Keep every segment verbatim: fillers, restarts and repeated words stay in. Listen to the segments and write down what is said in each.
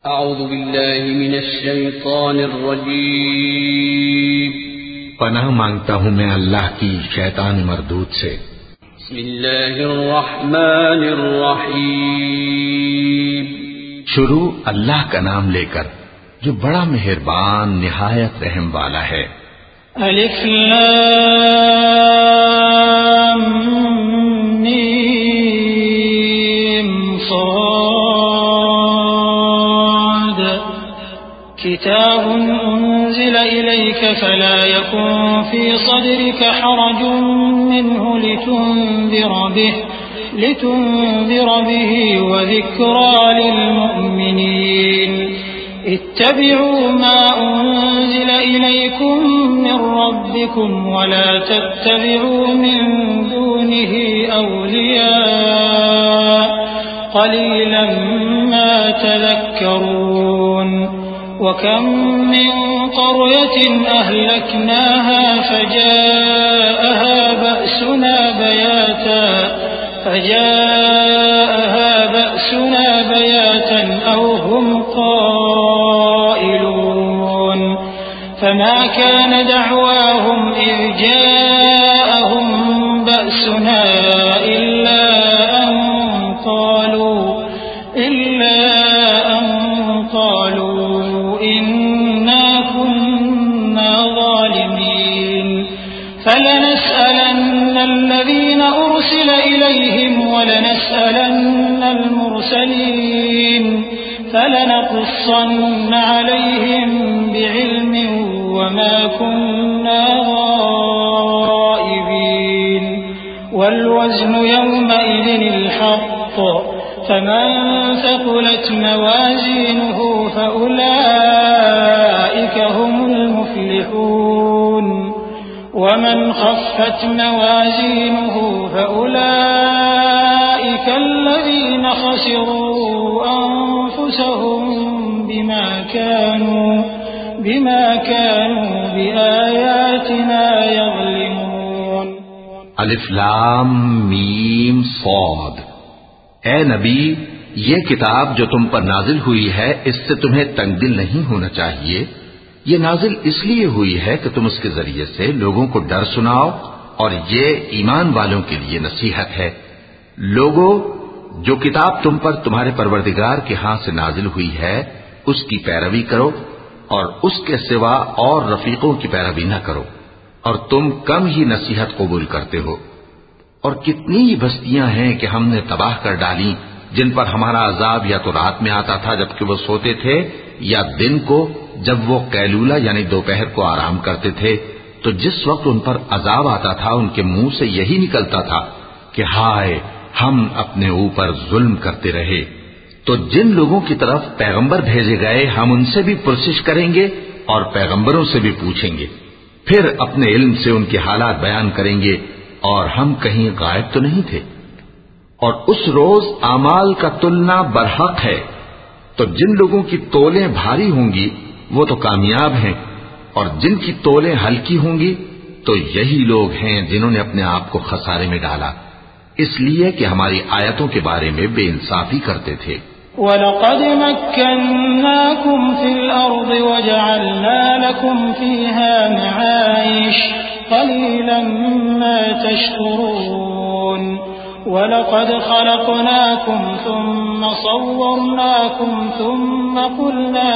अऊज़ु बिल्लाहि मिनश शैतानिर रजीम। पनाह मांगता हूँ मैं अल्लाह की शैतान मरदूद से। बिस्मिल्लाहिर रहमानिर रहीम। शुरू अल्लाह का नाम लेकर जो बड़ा मेहरबान निहायत रहम वाला है। अलिफ लाम मीम साद किताबुन उन्ज़िला इलैका फला यकुन फी सदरिका हरजुन मिन्हु लितुन्ज़िरा बिहि लितुन्ज़िरा बिहि व ज़िक्रा लिलमुअ्मिनीन इत्तबि'ू मा उन्ज़िला इलैकुम मिन रब्बिकुम व ला तत्तबि'ू मिन दूनिही औलिया क़लीलन मा तज़क्करून। वकम मिन क़रयतिन अहलकनाहा फजाअहा बअसुना बयाता फजाअहा बअसुना बयातन औ हुम क़ाइलून। फमा कान दअवाहुम इज़ जाअहुम बअसुना इल्ला अन क़ालू इल्ला अन क़ालू इन्ना कुन्ना ज़ालिमीन। फलनस्अलन्न الذين أرسل إليهم ولنسألن المرسلين فلنقصن عليهم بعلم وما كنا غائبين والوزن يومئذ الحق فمن ثقلت موازينه فأولئك هم المفلحون ومن خفت موازينه فأولئك الذين خسروا أنفسهم بما كانوا بما كانوا بآياتنا يظلمون। अलिफ लाम मीम सौद। ए नबी, ये किताब जो तुम पर नाजिल हुई है इससे तुम्हें तंगदिल नहीं होना चाहिए। ये नाजिल इसलिए हुई है कि तुम उसके जरिए से लोगों को डर सुनाओ और ये ईमान वालों के लिए नसीहत है। लोगों, जो किताब तुम पर तुम्हारे परवरदिगार के हाथ से नाजिल हुई है उसकी पैरवी करो और उसके सिवा और रफीकों की पैरवी न करो और तुम कम ही नसीहत कबूल करते हो। और कितनी ही बस्तियां हैं कि हमने तबाह कर डाली जिन पर हमारा अजाब या तो रात में आता था जबकि वो सोते थे या दिन को जब वो कैलूला यानी दोपहर को आराम करते थे। तो जिस वक्त उन पर अजाब आता था उनके मुंह से यही निकलता था कि हाय, हम अपने ऊपर जुल्म करते रहे। तो जिन लोगों की तरफ पैगंबर भेजे गए हम उनसे भी पुरसिश करेंगे और पैगंबरों से भी पूछेंगे, फिर अपने इल्म से उनके हालात बयान करेंगे और हम कहीं गायब तो नहीं थे। और उस रोज आमाल का तुलना बरहक है। तो जिन लोगों की तोलें भारी होंगी वो तो कामयाब हैं और जिनकी तोलें हल्की होंगी तो यही लोग हैं जिन्होंने अपने आप को खसारे में डाला, इसलिए कि हमारी आयतों के बारे में बेइंसाफी करते थे। वलक़द मक्कन्नाकुम फिल अर्द वजअलना लकुम फीहा मआइश क़लीलन मा तशकुरून। वलक़द खलक़नाकुम थुम्मा सव्वरनाकुम थुम्मा क़ुलना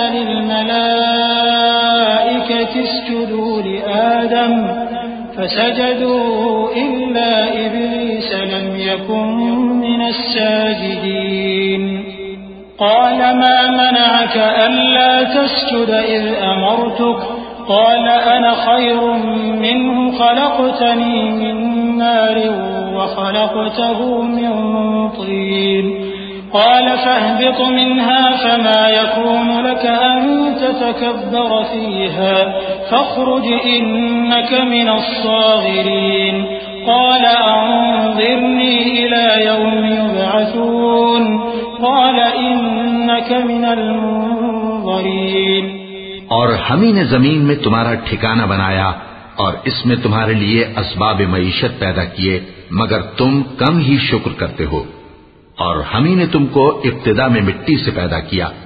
लिलमलाइकति इसजुदू लिआदम फसजदू इल्ला इब्लीस लम यकुन मिनस साजिदीन। قال ما منعك ألا تسجد إذ أمرتك قال أنا خير منه خلقتني من نار وخلقته من طين قال فاهبط منها فما يكون لك أن تتكبر فيها فاخرج إنك من الصاغرين قال أنظرني إلى يوم يبعثون قال إنك من المنظرين। और हम ही ने जमीन में तुम्हारा ठिकाना बनाया और इसमें तुम्हारे लिए असबाब मईशत पैदा किए मगर तुम कम ही शुक्र करते हो। और हम ही ने तुमको इब्तिदा में मिट्टी से पैदा किया,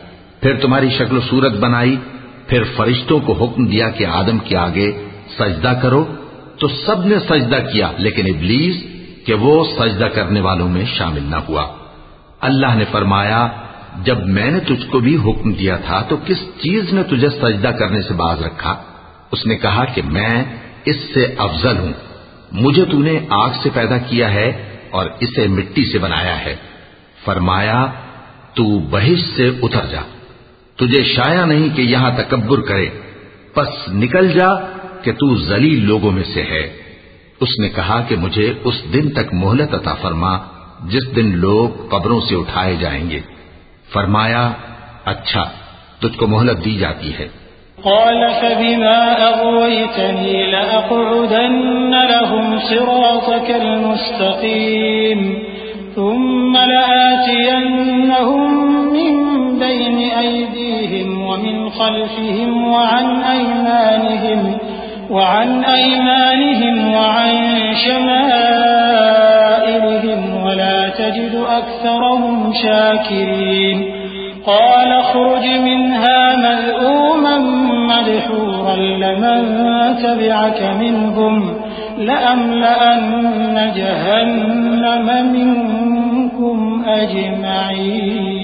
फिर तुम्हारी शक्ल सूरत बनाई, फिर फरिश्तों को हुक्म दिया कि आदम के आगे सजदा करो, तो सबने सजदा किया, लेकिन इब्लीस कि वो सजदा करने वालों में शामिल न हुआ। अल्लाह ने फरमाया, जब मैंने तुझको भी हुक्म दिया था तो किस चीज ने तुझे सजदा करने से बाज रखा? उसने कहा कि मैं इससे अफजल हूं, मुझे तूने आग से पैदा किया है और इसे मिट्टी से बनाया है। फरमाया, तू बहिश्त से उतर जा, तुझे शाया नहीं कि यहां तकब्बुर करे, बस निकल जा कि तू जलील लोगों में से है। उसने कहा कि मुझे उस दिन तक मोहलत अता फरमा जिस दिन लोग कब्रों से उठाए जाएंगे। फरमाया, अच्छा, तुझको मोहलत दी जाती है। क़ाल फ़बिमा अग़वयतनी लअक़उदन्न लहुम सिरातकल मुस्तक़ीम थुम्मा लआतियन्नहुम मिन बैनि अयदीहिम व मिन ख़ल्फ़िहिम व अन अयमानिहिम व अन अयमानिहिम व अन शमाइलिहिम व ला तजिदु अक्सरहुम शाकिरीन। क़ाल अख़्रुज मिन्हा मज़्ऊमन मदहूरन लमन तबिअक मिनहुम लअमलअन्न जहन्नम मिनकुम अजमईन।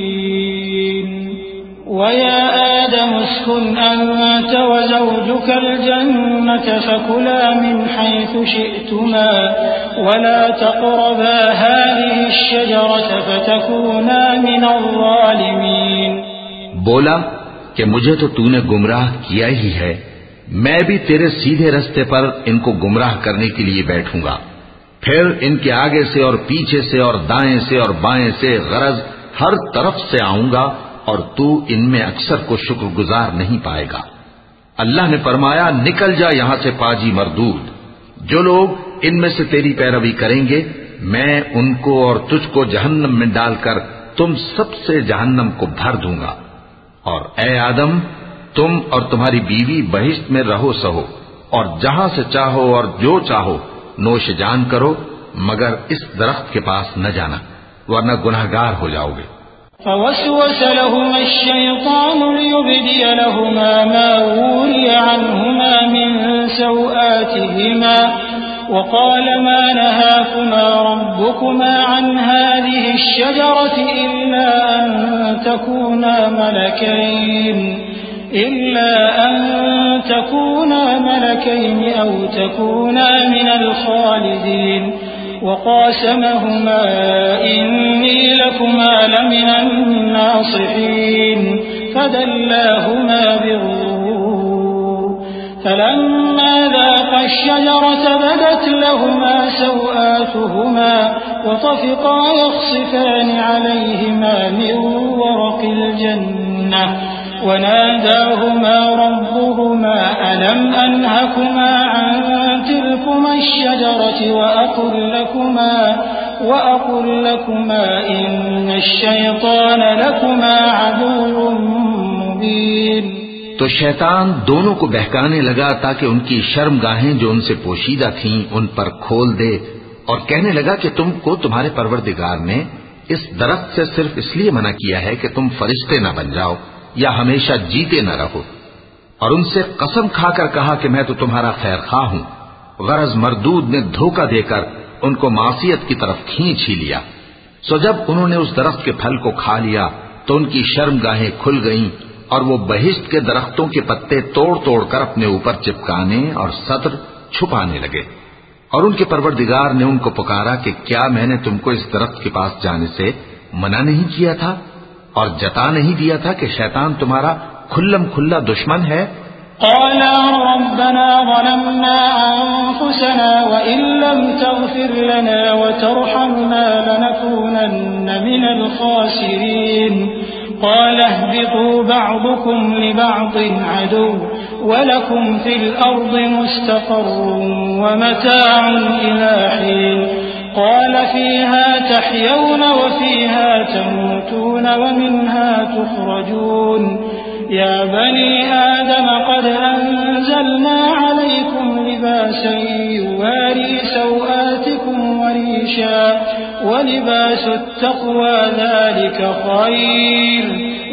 वया आदम उस्कुन अन्त वज़ौजुकल जन्नत फकुला मिन हैथु शि'तुमा वला तक़रबा हाज़िहि अश्शजरत फतकूना मिनज़ ज़ालिमीन। बोला कि मुझे तो तूने गुमराह किया ही है, मैं भी तेरे सीधे रास्ते पर इनको गुमराह करने के लिए बैठूंगा। फिर इनके आगे से और पीछे से और दाएं से और बाएं से गरज हर तरफ से आऊंगा और तू इनमें अक्सर को शुक्रगुजार नहीं पाएगा। अल्लाह ने फरमाया, निकल जा यहां से पाजी मरदूद। जो लोग इनमें से तेरी पैरवी करेंगे, मैं उनको और तुझको जहन्नम में डालकर तुम सबसे जहन्नम को भर दूंगा। और ए आदम, तुम और तुम्हारी बीवी बहिश्त में रहो सहो और जहां से चाहो और जो चाहो नोश जान करो, मगर इस दरख्त के पास न जाना, वरना गुनहगार हो जाओगे। फवस्वस लहुमा अश्शैतानु लियुब्दिय लहुमा मा वूरिय अन्हुमा मिन सौआतिहिमा वक़ाल मा नहाकुमा रब्बुकुमा अन हाज़िहि अश्शजरति इल्ला अन तकूना मलकैन إلا أن تكونا ملكين أو تكونا من الخالدين وقاسمهما إني لكما لمن الناصحين فدلاهما بغرور فلما ذاقا الشجرة بدت لهما سوآتهما وطفقا يخصفان عليهما من ورق الجنة وناداهما ربهما ألم أنهكما عن تلكما الشجرة وأقل لكما وأقل لكما إن الشيطان لكما عدو مبين। तो शैतान दोनों को बहकाने लगा ताकि उनकी शर्मगाहें जो उनसे पोशीदा थीं उन पर खोल दे, और कहने लगा कि तुमको तुम्हारे परवरदिगार ने इस दरख्त से सिर्फ इसलिए मना किया है कि तुम फरिश्ते न बन जाओ या हमेशा जीते न रहो। और उनसे कसम खाकर कहा कि मैं तो तुम्हारा खैर खा हूं। गरज मरदूद ने धोखा देकर उनको मासियत की तरफ खींच ही लिया। सो जब उन्होंने उस दरख्त के फल को खा लिया तो उनकी शर्मगाहें खुल गईं और वो बहिश्त के दरख्तों के पत्ते तोड़ तोड़ कर अपने ऊपर चिपकाने और सत्र छुपाने लगे। और उनके परवरदिगार ने उनको पुकारा कि क्या मैंने तुमको इस दरख्त के पास जाने से मना नहीं किया था और जता नहीं दिया था कि शैतान तुम्हारा खुल्लम खुल्ला दुश्मन है? क़ाला रब्बना ज़लमना अन्फुसना व इन लम तग़फिर लना व तरहमना लनकूनन्न मिनल ख़ासिरीन। क़ाल इहबितू बअदुकुम लिबअदिन अदुव्वुन व लकुम फिल अर्दि मुस्तक़र्रुन व मताउन इला हीन। क़ाल फ़ीहा तहयौन व फ़ीहा तमूतून व मिन्हा तुख़रजून। या बनी आदम क़द अंज़लना अलैकुम लिबासन युवारी सौआतिकुम व रीशा व लिबासुत तक़वा ज़ालिका ख़ैर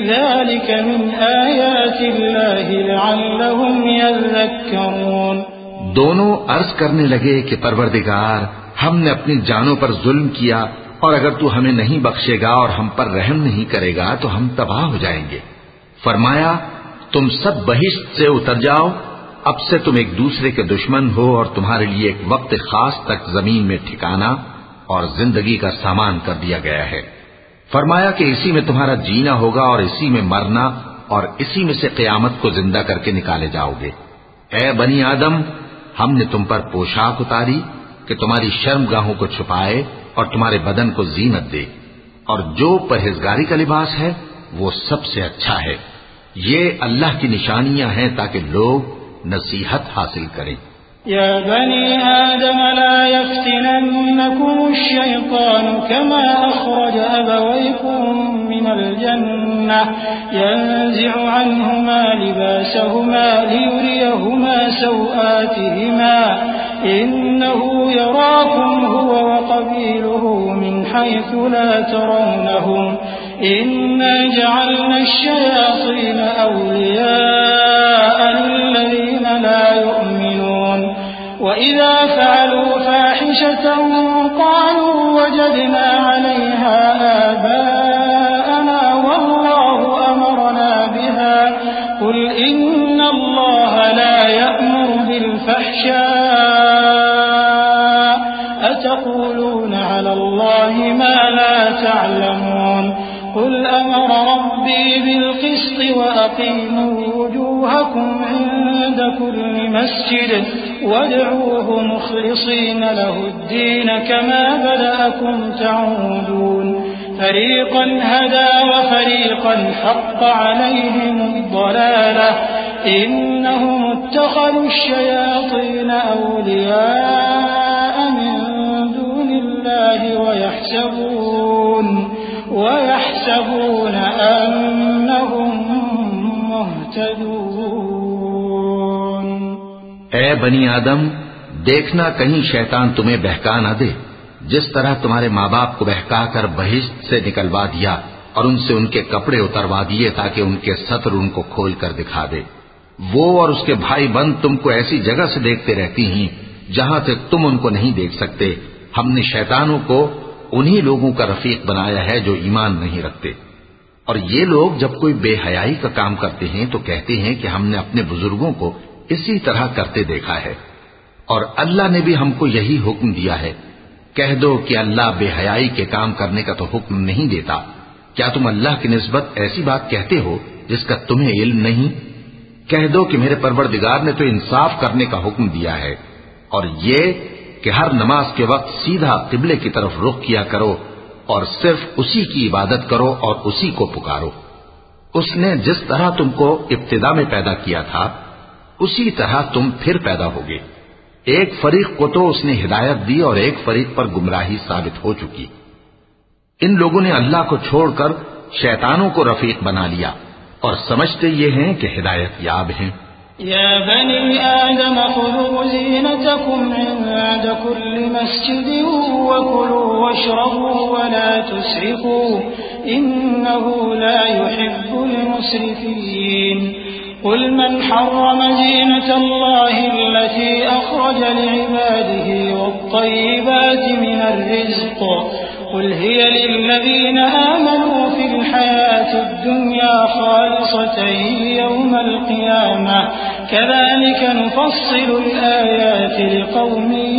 ذلك من आयाति अल्लाहि लअल्लहुम यज़क्करून। दोनों अर्ज करने लगे कि परवरदिगार, हमने अपनी जानों पर जुल्म किया और अगर तू हमें नहीं बख्शेगा और हम पर रहम नहीं करेगा तो हम तबाह हो जाएंगे। फरमाया, तुम सब बहिश्त से उतर जाओ, अब से तुम एक दूसरे के दुश्मन हो और तुम्हारे लिए एक वक्त खास तक जमीन में ठिकाना और जिंदगी का सामान कर दिया गया है। फरमाया कि इसी में तुम्हारा जीना होगा और इसी में मरना और इसी में से क़यामत को जिंदा करके निकाले जाओगे। ए बनी आदम, हमने तुम पर पोशाक उतारी कि तुम्हारी शर्मगाहों को छुपाए और तुम्हारे बदन को जीनत दे, और जो परहेजगारी का लिबास है वो सबसे अच्छा है। ये अल्लाह की निशानियां हैं ताकि लोग नसीहत हासिल करें। या बनी आदम ला यफ्तिनन्नकुम अश-शैतानु कमा अखरज अबवैकुम मिनल जन्नह यंज़िउ अन्हुमा लिबासहुमा लियुरियहुमा सौआतिहिमा इन्नहु यराकुम हुवा व क़बीलुहु मिन हैथु ला तरौनहुम इन्ना जअलना अश-शयातीन अवलियाअ लिल्लज़ीना ला यु'मिनून वइज़ा फ़अलू फ़ाहिशतन क़ालू वजदना अलैहा आबाअना वल्लाहु अमरना बिहा क़ुल इन्नल्लाह ला यअमुरु बिल फ़हशाइ अतक़ूलूना अलल्लाहि मा ला तअलमून क़ुल अमर रब्बी बिल क़िस्ति वअक़ीमू वुजूहकुम इन्द कुल्लि मस्जिद वदऊहु मुख़लिसीन लहुद्दीन कमा बदअकुम तऊदून फरीक़न हदा वफरीक़न हक़्क़ अलैहिमुद्दलालह इन्नहुम इत्तख़ज़ू अश-शयातीन अवलियाअ मिन दूनिल्लाहि वयहसबून वयहसबून अन्नहुम मुहतदून। ए बनी आदम, देखना कहीं शैतान तुम्हें बहका न दे, जिस तरह तुम्हारे माँ बाप को बहकाकर बहिश्त से निकलवा दिया और उनसे उनके कपड़े उतरवा दिए ताकि उनके सत्र उनको खोल कर दिखा दे। वो और उसके भाई बंद तुमको ऐसी जगह से देखते रहती हैं जहां से तुम उनको नहीं देख सकते। हमने शैतानों को उन्हीं लोगों का रफीक बनाया है जो ईमान नहीं रखते। और ये लोग जब कोई बेहयाई का काम करते हैं तो कहते हैं कि हमने अपने बुजुर्गों को इसी तरह करते देखा है, और अल्लाह ने भी हमको यही हुक्म दिया है। कह दो कि अल्लाह बेहयाई के काम करने का तो हुक्म नहीं देता। क्या तुम अल्लाह की निस्बत ऐसी बात कहते हो जिसका तुम्हें इल्म नहीं? कह दो कि मेरे परवरदिगार ने तो इंसाफ करने का हुक्म दिया है, और ये कि हर नमाज के वक्त सीधा किबले की तरफ रुख किया करो और सिर्फ उसी की इबादत करो और उसी को पुकारो। उसने जिस तरह तुमको इब्तिदा में पैदा किया था उसी तरह तुम फिर पैदा होगे। एक फरीक को तो उसने हिदायत दी और एक फरीक पर गुमराही साबित हो चुकी। इन लोगों ने अल्लाह को छोड़कर शैतानों को रफीक बना लिया और समझते ये हैं कि हिदायत याब हैं। या बनी आदम खुज़ू ज़ीनतकुम इंद कुल्लि मस्जिदिन वकुलू वशरबू वला तुस्रिफू इन्नहु ला युहिब्बुल मुस्रिफीन। क़ुल मन हर्रम ज़ीनतल्लाहि अल्लती अख़रज लिइबादिही वत्तय्यिबाति मिनर रिज़्क़ क़ुल हिय लिल्लज़ीना आमनू फ़िल हयातिद दुन्या ख़ालिसतन यौमल क़ियामह कज़ालिक नुफ़स्सिलुल आयाति लिक़ौमिन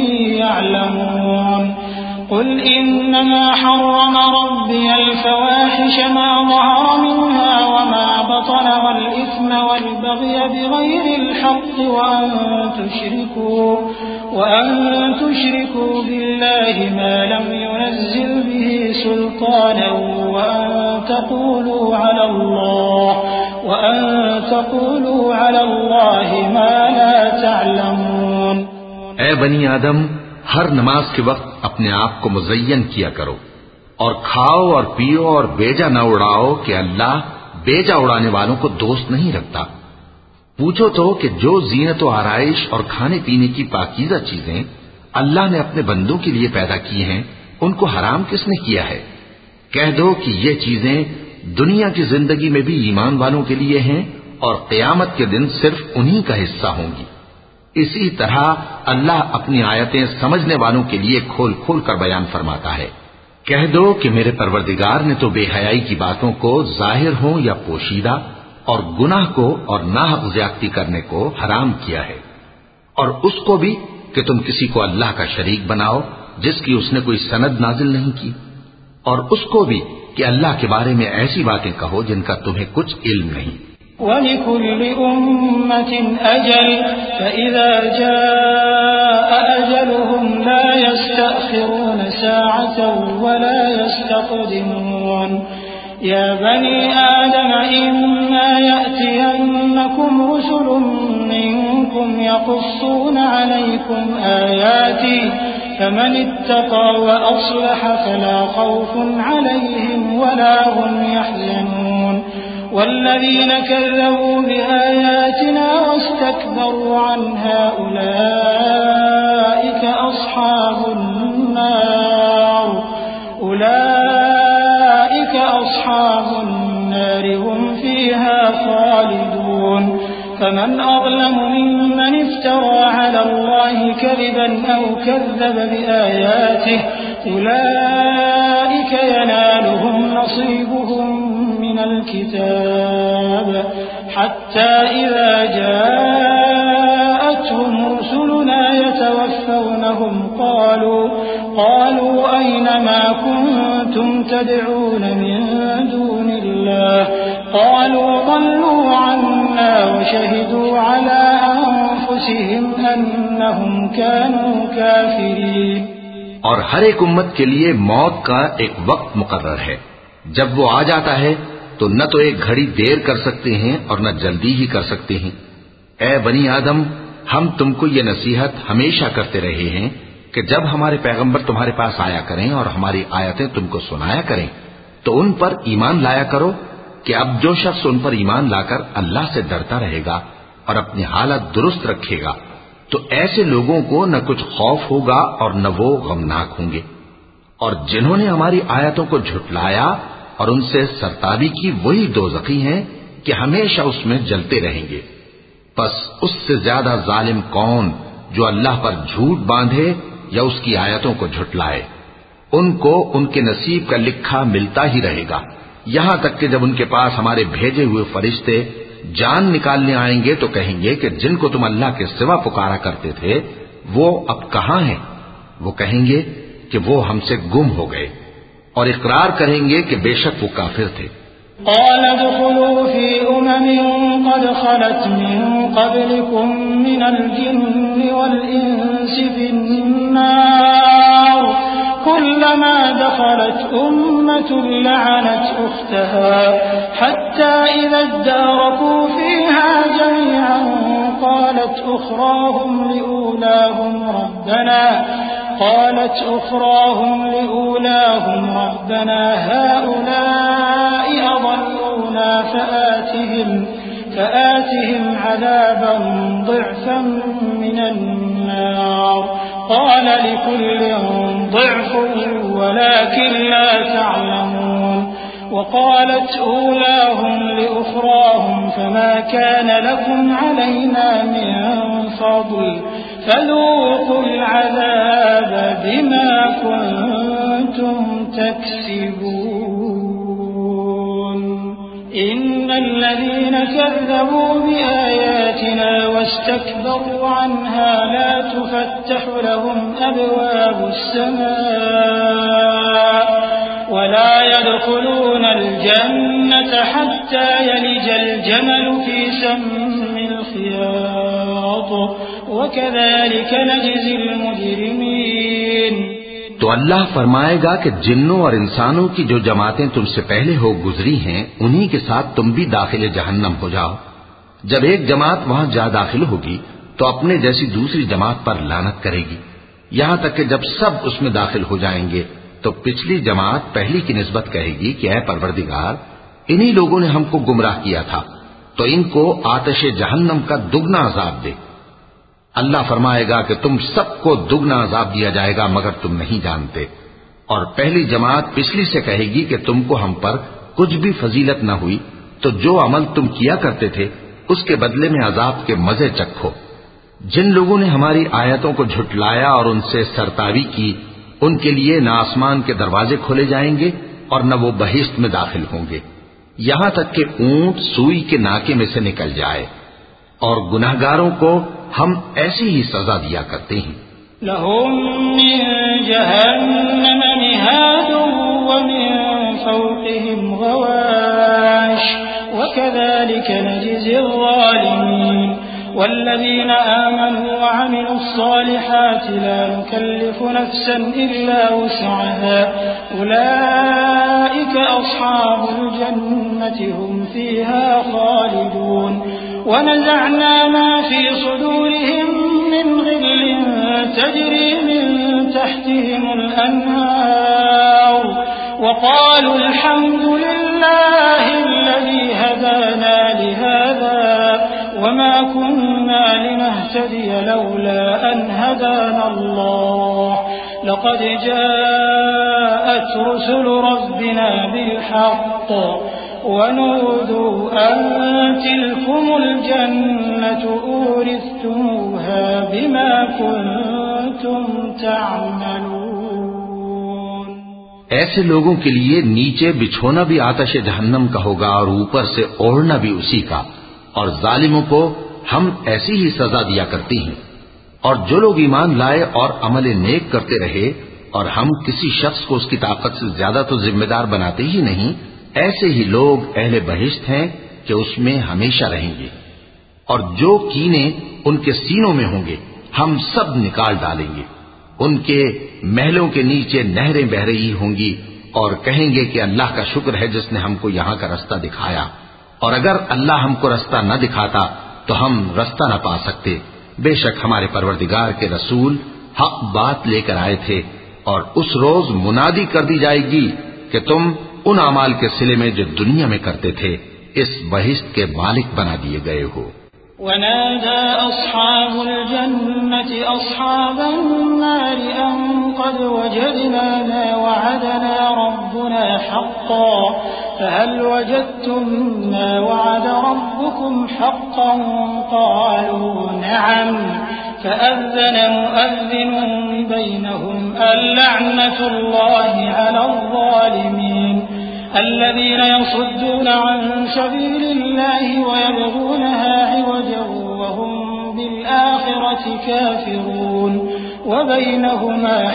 यअलमून। क़ुल इन्नमा हर्रम रब्बियल फ़वाहिश मा ज़हर मिन्हा वमा बतन वल इस्म वल बग़य बिग़ैरिल हक़्क़ वअन तुश्रिकू वअन तुश्रिकू बिल्लाहि मा लम युनज़्ज़िल बिही सुल्तानन वअन तक़ूलू अलल्लाह वअन तक़ूलू अलल्लाहि मा ला तअलमून। ए बनी आदम, हर नमाज के वक्त अपने आप को मुज़य्यन किया करो और खाओ और पियो और बेजा न उड़ाओ कि अल्लाह बेजा उड़ाने वालों को दोस्त नहीं रखता। पूछो तो कि जो जीनत और आराइश और खाने पीने की पाकीज़ा चीजें अल्लाह ने अपने बंदों के लिए पैदा की हैं उनको हराम किसने किया है? कह दो कि ये चीजें दुनिया की जिंदगी में भी ईमान वालों के लिए हैं और क़यामत के दिन सिर्फ उन्हीं का हिस्सा होंगी। इसी तरह अल्लाह अपनी आयतें समझने वालों के लिए खोल खोल कर बयान फरमाता है। कह दो कि मेरे परवरदिगार ने तो बेहयाई की बातों को जाहिर हो या पोशीदा और गुनाह को और नाहक ज्यादती करने को हराम किया है, और उसको भी कि तुम किसी को अल्लाह का शरीक बनाओ जिसकी उसने कोई सनद नाजिल नहीं की, और उसको भी कि अल्लाह के बारे में ऐसी बातें कहो जिनका तुम्हें कुछ इल्म नहीं। वलिकुल्लि उम्मतिन अजल फइज़ा जाअ अजलुहुम ला यस्तअखिरून साअतन वला यस्तक़दिमून। या बनी आदम इम्मा यअतियन्नकुम रुसुलुम मिनकुम यक़ुस्सून अलैकुम आयाती फमन इत्तक़ा व अस्लह फला खौफुन अलैहिम वला हुम यहज़नून। वल्लज़ीन कज़्ज़बू बिआयातिना वस्तकबरू अन्हा उलाइक अस्हाबुन नार उलाइक अस्हाबुन नार हुम फ़ीहा ख़ालिदून। फमन अज़लमु मिम्मन इफ्तरा अला अल्लाहि कज़िबन औ कज़्ज़ब बिआयातिहि उलाइक यनालुहुम नसीबुहुम मिनल किताब हत्ता इज़ा जाअतहुम रुसुलुना यतवफ़्फ़ौनहुम क़ालू क़ालू अय्न मा कुन्तुम तदऊन मिन दूनिल्लाह क़ालू ضلوا عنا وشهدوا على أنفسهم أنهم كانوا كافرين। और हर एक उम्मत के लिए मौत का एक वक्त मुकर्रर है। जब वो आ जाता है तो न तो एक घड़ी देर कर सकते हैं और न जल्दी ही कर सकते हैं। ए बनी आदम, हम तुमको ये नसीहत हमेशा करते रहे हैं कि जब हमारे पैगंबर तुम्हारे पास आया करें और हमारी आयतें तुमको सुनाया करें तो उन पर ईमान लाया करो कि अब जो शख्स उन पर ईमान लाकर अल्लाह से डरता रहेगा और अपनी हालत दुरुस्त रखेगा तो ऐसे लोगों को न कुछ खौफ होगा और न वो गमनाक होंगे। और जिन्होंने हमारी आयतों को झुटलाया और उनसे सरताबी की वही दोज़खी हैं कि हमेशा उसमें जलते रहेंगे। बस उससे ज्यादा जालिम कौन जो अल्लाह पर झूठ बांधे या उसकी आयतों को झुटलाए। उनको उनके नसीब का लिखा मिलता ही रहेगा, यहां तक कि जब उनके पास हमारे भेजे हुए फरिश्ते जान निकालने आएंगे तो कहेंगे कि जिनको तुम अल्लाह के सिवा पुकारा करते थे वो अब कहां हैं। वो कहेंगे कि वो हमसे गुम हो गए, और इकरार करेंगे कि बेशक वो काफिर थे। क़ाल दुख़ुलू फ़ी उममिन क़द ख़लत मिन क़ब्लिकुम मिनल जिन्नि वल इंसि फ़िन्नार कुल्लमा दख़लत उम्मतुन लअनत उख़्तहा हत्ता इज़ा इद्दारकू फ़ीहा जमीअन क़ालत उख़राहुम लिऊलाहुम रब्बना قالت أخراهم لأولاهم ربنا هؤلاء أضلونا فآتهم فآتهم عذابا ضعفا من النار قال لكل ضعف ولكن لا تعلمون وقالت أولاهم لأخراهم فما كان لكم علينا من فضل فذوقوا العذاب بما كنتم تكسبون إن الذين كذبوا بآياتنا واستكبروا عنها لا تفتح لهم أبواب السماء ولا يدخلون الجنة حتى يلج الجمل في سم الخياط وكذلك نجزي المجرمين। तो अल्लाह फरमाएगा कि जिन्नों और इंसानों की जो जमातें तुमसे पहले हो गुजरी हैं उन्हीं के साथ तुम भी दाखिले जहन्नम हो जाओ। जब एक जमात वहां जा दाखिल होगी तो अपने जैसी दूसरी जमात पर लानत करेगी, यहां तक कि जब सब उसमें दाखिल हो जाएंगे तो पिछली जमात पहली की निस्बत कहेगी कि ऐ परवरदिगार, इन्हीं लोगों ने हमको गुमराह किया था, तो इनको आतिश जहन्नम का दुगना अजाब दे। अल्लाह फरमाएगा कि तुम सबको दुगना अजाब दिया जाएगा मगर तुम नहीं जानते। और पहली जमात पिछली से कहेगी कि तुमको हम पर कुछ भी फजीलत न हुई तो जो अमल तुम किया करते थे उसके बदले में अजाब के मजे चखो। जिन लोगों ने हमारी आयतों को झुटलाया और उनसे सरतावी की, उनके लिए न आसमान के दरवाजे खोले जाएंगे और न वो बहिश्त में दाखिल होंगे, यहां तक कि ऊंट सुई के नाके में से निकल जाए। और गुनाहगारों को हम ऐसी ही सजा दिया करते हैं। लहुम मिन जहन्नम मिहादुन व मिन फौक़िहिम गवाश वकज़ालिक नजज़िल ज़ालिमीन वल्लज़ीना आमनू व अमिलुस्सालिहाति ला नुकल्लिफु नफ्सन इल्ला वुस्अहा उलाइका अस्हाबुल जन्नति हुम फ़ीहा ख़ालिदून वनज़अना मा फ़ी सुदूरिहिम मिन ग़िल्लिन तजरी मिन तहतिहिमुल अन्हार वक़ालू अल्हम्दुलिल्लाहिल्लज़ी हदाना लिहाज़ा वमा कुन्ना लिनहतदिय लौला अन हदाना अल्लाह लक़द जाअत रुसुलु रब्बिना बिलहक़्क़ वनूदू अन तिलकुमुल जन्नतु ऊरिस्तमूहा बिमा कुन्तुम तअमलून। ऐसे लोगों के लिए नीचे बिछोना भी आतश जहन्नम का होगा और ऊपर से ओढ़ना भी उसी का, और जालिमों को हम ऐसी ही सजा दिया करती हैं। और जो लोग ईमान लाए और अमल नेक करते रहे और हम किसी शख्स को उसकी ताकत से ज्यादा तो जिम्मेदार बनाते ही नहीं, ऐसे ही लोग अहले बहिश्त हैं कि उसमें हमेशा रहेंगे। और जो कीने उनके सीनों में होंगे हम सब निकाल डालेंगे। उनके महलों के नीचे नहरें बह रही होंगी और कहेंगे कि अल्लाह का शुक्र है जिसने हमको यहाँ का रास्ता दिखाया, और अगर अल्लाह हमको रास्ता न दिखाता तो हम रास्ता न पा सकते। बेशक हमारे परवरदिगार के रसूल हक बात लेकर आए थे। और उस रोज मुनादी कर दी जाएगी कि तुम उन अमाल के सिले में जो दुनिया में करते थे इस बहिश्त के मालिक बना दिए गए हो। वनादा अस्हाबुल जन्नति अस्हाबन नारि अन क़द वजदना मा वअदना रब्बुना हक़्क़न फहल वजदतुम मा वअद रब्बुकुम हक़्क़न क़ालू नअम फअज़्ज़न मुअज़्ज़िनुन बैनहुम अल्लअनतुल्लाहि अलज़्ज़ालिमीन الذين يصدون عن سبيل الله ويبغونها عوجا وهم بالآخرة كافرون وبينهما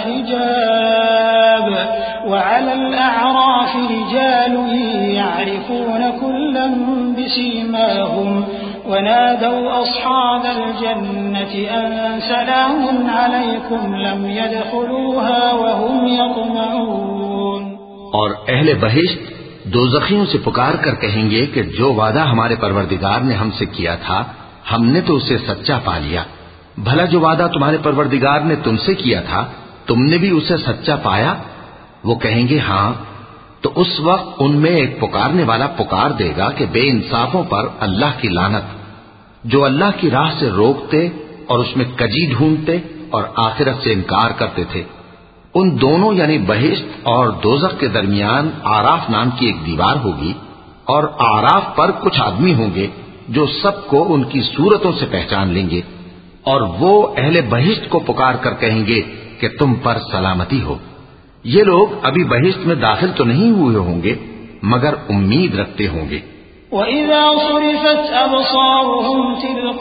حجاب وعلى الأعراف رجال يعرفون كلا بسيماهم ونادوا أصحاب الجنة أن سلام عليكم لم يدخلوها وهم يطمعون। और अहले बहिश्त दोज़खियों से पुकार कर कहेंगे कि जो वादा हमारे परवरदिगार ने हमसे किया था हमने तो उसे सच्चा पा लिया। भला जो वादा तुम्हारे परवरदिगार ने तुमसे किया था तुमने भी उसे सच्चा पाया? वो कहेंगे हाँ। तो उस वक्त उनमें एक पुकारने वाला पुकार देगा कि बेइंसाफों पर अल्लाह की लानत, जो अल्लाह की राह से रोकते और उसमें कजी ढूंढते और आखिरत से इनकार करते थे। उन दोनों यानी बहिश्त और दोज़ख के दरमियान आराफ नाम की एक दीवार होगी, और आराफ पर कुछ आदमी होंगे जो सबको उनकी सूरतों से पहचान लेंगे, और वो अहले बहिश्त को पुकार कर कहेंगे कि तुम पर सलामती हो। ये लोग अभी बहिश्त में दाखिल तो नहीं हुए होंगे मगर उम्मीद रखते होंगे। वइज़ा सुरिफ़त अबसारुहुम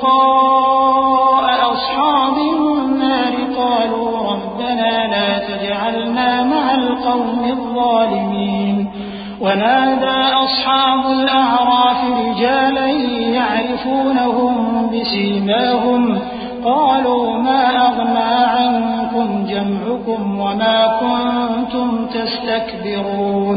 तिलक़ाअ अस्हाबिन नार क़ालू रब्बना ला तजअलना मअल क़ौमिज़ ज़ालिमीन वनादा अस्हाबुल अअराफ़ रिजालन यअरिफ़ूनहुम बिसीमाहुम क़ालू मा अग़ना अन्कुम जमउकुम वमा कुन्तुम तस्तक्बिरून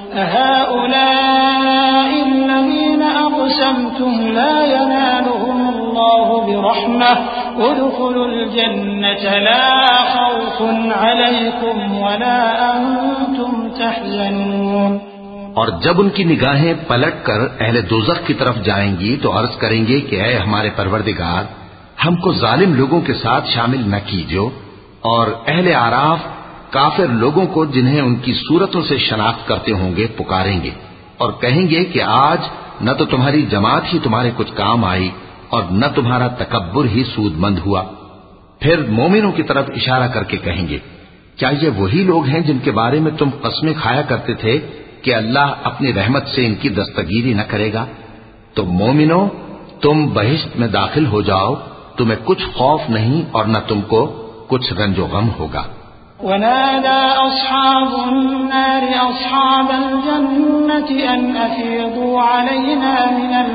अहाउलाइ الذين أقسمتم لا ينالهم الله برحمة ادخلوا الجنة لا خوف عليكم ولا أنتم تحزنون। और जब उनकी निगाहें पलट कर अहले दोज़ख की तरफ जाएंगी तो अर्ज करेंगे कि ऐ हमारे परवरदिगार, हमको जालिम लोगों के साथ शामिल न कीजिए। और अहले आराफ काफिर लोगों को जिन्हें उनकी सूरतों से शनाख्त करते होंगे पुकारेंगे और कहेंगे कि आज न तो तुम्हारी जमात ही तुम्हारे कुछ काम आई और न तुम्हारा तकब्बुर ही सूदमंद हुआ। फिर मोमिनों की तरफ इशारा करके कहेंगे, क्या ये वही लोग हैं जिनके बारे में तुम कस्में खाया करते थे कि अल्लाह अपनी रहमत से इनकी दस्तगीरी न करेगा? तो मोमिनो, तुम बहिश्त में दाखिल हो जाओ, तुम्हें कुछ खौफ नहीं और न तुमको कुछ रंजो गम होगा। वनादा अस्हाबुन्नार अस्हाबल जन्नति अन अफीदू अलैना मिनल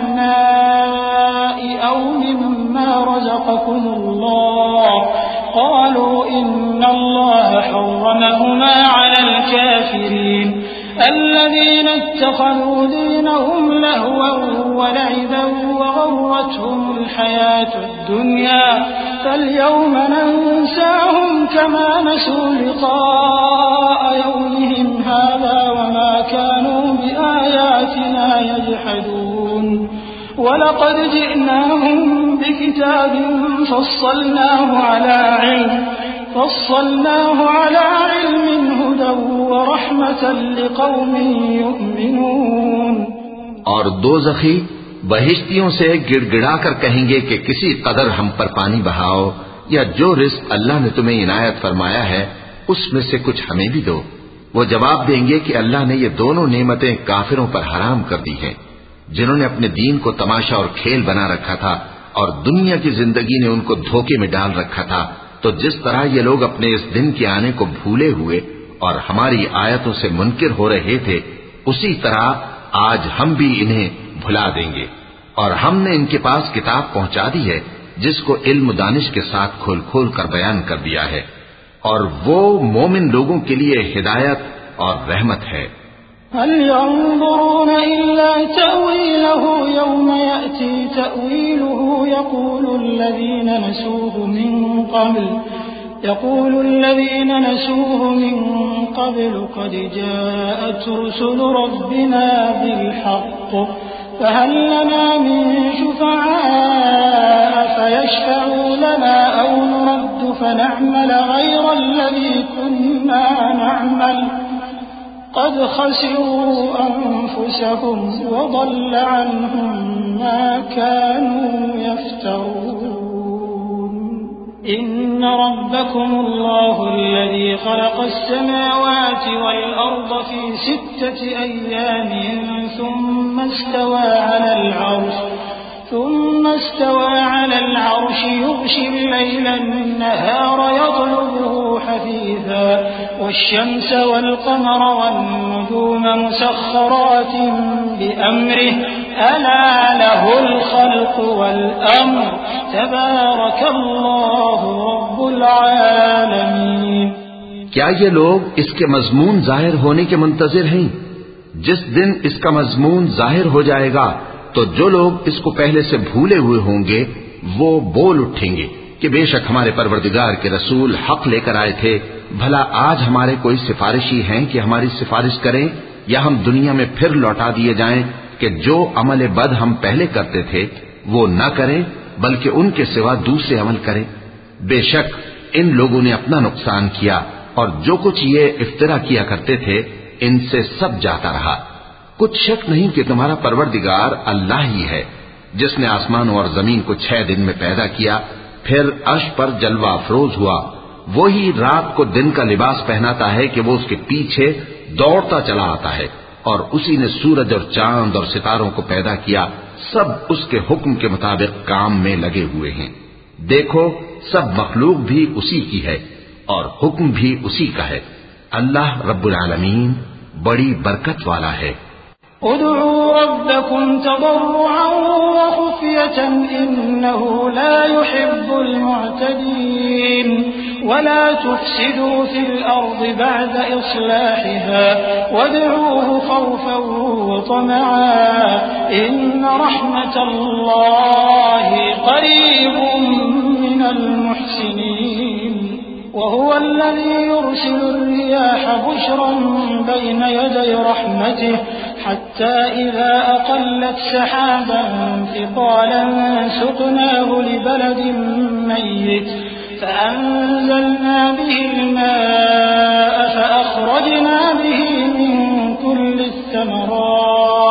माइ औ मिम्मा रज़क़कुमुल्लाह क़ालू इन्नल्लाह हर्रमहुमा अलल काफिरीन الذين اتخذوا دينهم لهوا ولعبا وغرتهم الحياة الدنيا فاليوم ننساهم كما نسوا لقاء يومهم هذا وما كانوا بآياتنا يجحدون ولقد جئناهم بكتاب فصلناه على علم فصلناه على علم هدى ورحمة لقوم يؤمنون। और दोज़खी बहिश्तियों से गिड़गिड़ा कर कहेंगे कि किसी कदर हम पर पानी बहाओ, या जो रिज़्क़ अल्लाह ने तुम्हें इनायत फरमाया है उसमें से कुछ हमें भी दो। वो जवाब देंगे कि अल्लाह ने ये दोनों नेमतें काफिरों पर हराम कर दी हैं, जिन्होंने अपने दीन को तमाशा और खेल बना रखा था और दुनिया की जिंदगी ने उनको धोखे में डाल रखा था। तो जिस तरह ये लोग अपने इस दिन के आने को भूले हुए और हमारी आयतों से मुनकिर हो रहे थे, उसी तरह आज हम भी इन्हें भुला देंगे। और हमने इनके पास किताब पहुंचा दी है जिसको इल्म दानिश के साथ खोल खोल कर बयान कर दिया है, और वो मोमिन लोगों के लिए हिदायत और रहमत है। हल यंज़ुरून इल्ला तअवीलहु यौम यअती तअवीलुहु यक़ूलुल्लज़ीना नसूहु मिन क़ब्ल यक़ूलुल्लज़ीना नसूहु मिन क़ब्ल क़द जाअत रुसुलु रब्बिना बिलहक़्क़ फहल लना मिन शुफ़अआ फयशफ़अू लना औ नुरद्दु फनअमल ग़यरल्लज़ी कुन्ना नअमल قد خسروا أنفسهم وضل عنهم ما كانوا يفترون إن ربكم الله الذي خلق السماوات والأرض في ستة أيام ثم استوى على العرش ثم استوى على العرش يغشي الليل النهار يطلبه حثيثا والشمس والقمر والنجوم مسخرات بأمره ألا له الخلق والأمر تبارك الله رب العالمين। क्या ये लोग इसके मजमून जाहिर होने के मुंतजिर हैं? जिस दिन इसका मजमून जाहिर हो जाएगा तो जो लोग इसको पहले से भूले हुए होंगे वो बोल उठेंगे कि बेशक हमारे परवरदिगार के रसूल हक लेकर आए थे। भला आज हमारे कोई सिफारिशी हैं कि हमारी सिफारिश करें, या हम दुनिया में फिर लौटा दिए जाएं कि जो अमल बद हम पहले करते थे वो न करें बल्कि उनके सिवा दूसरे अमल करें। बेशक इन लोगों ने अपना नुकसान किया और जो कुछ ये इफ्तिरा किया करते थे इनसे सब जाता रहा। कुछ शक नहीं कि तुम्हारा परवरदिगार अल्लाह ही है जिसने आसमानों और जमीन को छह दिन में पैदा किया, फिर अर्श पर जलवा अफरोज हुआ। वही रात को दिन का लिबास पहनाता है कि वो उसके पीछे दौड़ता चला आता है, और उसी ने सूरज और चांद और सितारों को पैदा किया। सब उसके हुक्म के मुताबिक काम में लगे हुए हैं। देखो, सब मखलूक भी उसी की है और हुक्म भी उसी का है। अल्लाह रब्बुल आलमीन बड़ी बरकत वाला है। उदऊ रब्बकुम तदर्रुअन व खुफ़यतन इन्नहु ला युहिब्बुल मुअतदीन वला तुफ़सिदू फिल अर्दि बअद इस्लाहिहा वदऊहु खौफन व तमअन इन्न रहमतल्लाहि क़रीबुम मिनल मुहसिनीन وهو الذي يرسل الرياح بشرا بين يدي رحمته حتى إذا أقلت سحابا ثقالا سقناه لبلد ميت فأنزلنا به الماء فأخرجنا به من كل الثمرات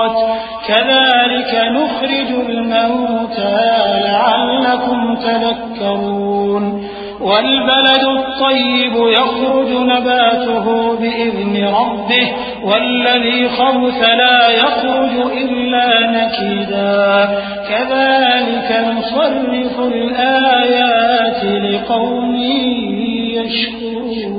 कज़ालिक नुख़रिजुल मौता लअल्लकुम तज़क्करून वल्बलदु त्तय्यिब यख़रुजु नबातुहु बिइज़्नि रब्बिहि वल्लज़ी ख़बुथ ला यख़रुजु इल्ला नकीदा कज़ालिक नुसर्रिफ़ुल आयाति लिक़ौमिन यशकुरून।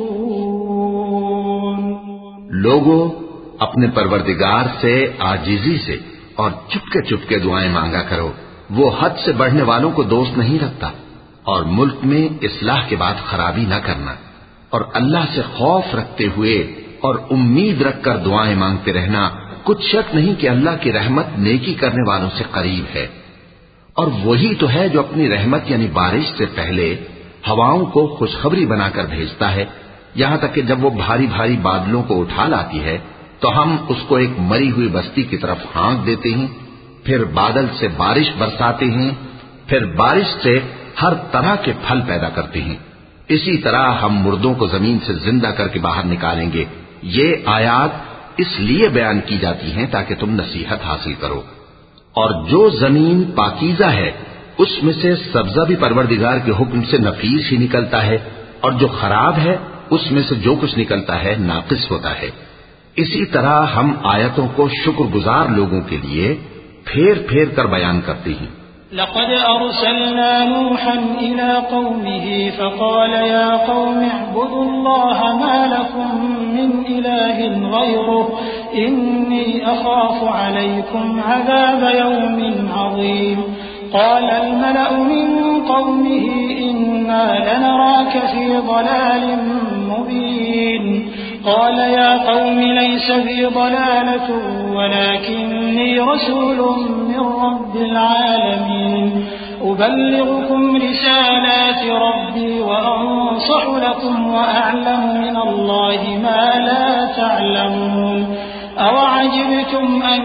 लोगों, अपने परवरदिगार से आजिज़ी से और चुपके चुपके दुआएं मांगा करो। वो हद से बढ़ने वालों को दोस्त नहीं रखता। और मुल्क में इस्लाह के बाद खराबी न करना और अल्लाह से खौफ रखते हुए और उम्मीद रखकर दुआएं मांगते रहना। कुछ शक नहीं कि अल्लाह की रहमत नेकी करने वालों से करीब है। और वही तो है जो अपनी रहमत यानी बारिश से पहले हवाओं को खुशखबरी बनाकर भेजता है, यहां तक कि जब वो भारी भारी बादलों को उठा लाती है तो हम उसको एक मरी हुई बस्ती की तरफ हाँक देते हैं, फिर बादल से बारिश बरसाते हैं, फिर बारिश से हर तरह के फल पैदा करते हैं। इसी तरह हम मुर्दों को जमीन से जिंदा करके बाहर निकालेंगे। ये आयात इसलिए बयान की जाती हैं ताकि तुम नसीहत हासिल करो। और जो जमीन पाकीज़ा है उसमें से सब्जा भी परवरदिगार के हुक्म से नफीस ही निकलता है, और जो खराब है उसमें से जो कुछ निकलता है नाकिस होता है। इसी तरह हम आयतों को शुक्रगुजार लोगों के लिए फेर फेर कर बयान करते हैं। लक़द अरसलना नूहन इला क़ौमिही फ़क़ाल या क़ौमि अअ्बुदुल्लाह मा लकुम मिन इलाहिन ग़ैरुहु इन्नी अख़ाफ़ु अलैकुम अज़ाब यौमिन अज़ीम। क़ाल अल-मलअु मिन क़ौमिही इन्ना लनराक फ़ी ضलालिन मुबीन। क़ाल या क़ौमि लैस बी ضलालतुन वलाकिन्नी रसूलुम मिन रब्बिल आलमीन उबल्लिग़ुकुम रिसालाति रब्बी व अंसहु लकुम व अअलमु मिनल्लाहि मा ला तअलमून। अवअजिबतुम अन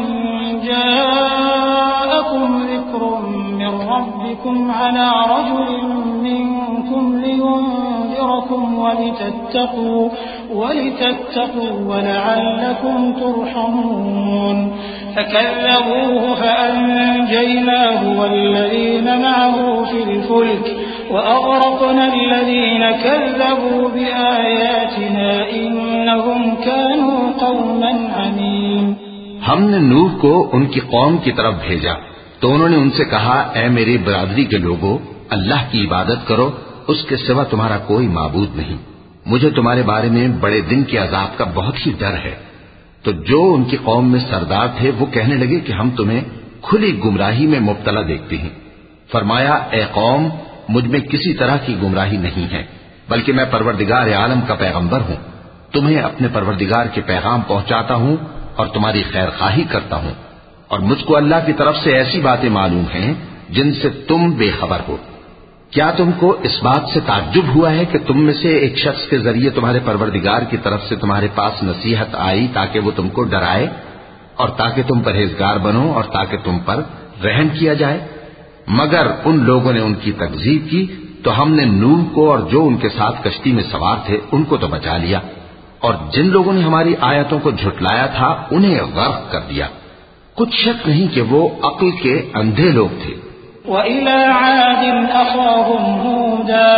जाअकुम ज़िक्रुम मिन रब्बिकुम अला रजुलिन मिनकुम लियुनज़िरकुम वलितत्तक़ू वलितत्तक़ू वलअल्लकुम तुरहमून। फकज़्ज़बूहु फअनजयनाहु वल्लज़ीन मअहु फिल फुल्क वअग़रक़ना الذين كذبوا بآياتنا إنهم كانوا قوما عمين। हमने नूह को उनकी कौम की तरफ भेजा तो उन्होंने उनसे कहा, ऐ मेरी बरादरी के लोगों, अल्लाह की इबादत करो, उसके सिवा तुम्हारा कोई माबूद नहीं। मुझे तुम्हारे बारे में बड़े दिन के अजाब का बहुत ही डर है। तो जो उनकी कौम में सरदार थे वो कहने लगे कि हम तुम्हें खुली गुमराही में मुब्तला देखते हैं। फरमाया, ए कौम, मुझ में किसी तरह की गुमराही नहीं है, बल्कि मैं परवरदिगार आलम का पैगंबर हूं। तुम्हें अपने परवरदिगार के पैगाम पहुंचाता हूं और तुम्हारी खैर खाही करता हूं, और मुझको अल्लाह की तरफ से ऐसी बातें मालूम हैं जिनसे तुम बेखबर हो। क्या तुमको इस बात से ताज्जुब हुआ है कि तुम में से एक शख्स के जरिए तुम्हारे परवरदिगार की तरफ से तुम्हारे पास नसीहत आई ताकि वो तुमको डराए और ताकि तुम परहेजगार बनो और ताकि तुम पर रहम किया जाए? मगर उन लोगों ने उनकी तकजीब की तो हमने नूह को और जो उनके साथ कश्ती में सवार थे उनको तो बचा लिया, और जिन लोगों ने हमारी आयतों को झुटलाया था उन्हें गर्क कर दिया। कुछ शक नहीं कि वो अक्ल के अंधे लोग थे। वइला आदिन अख़ाहुम हूदा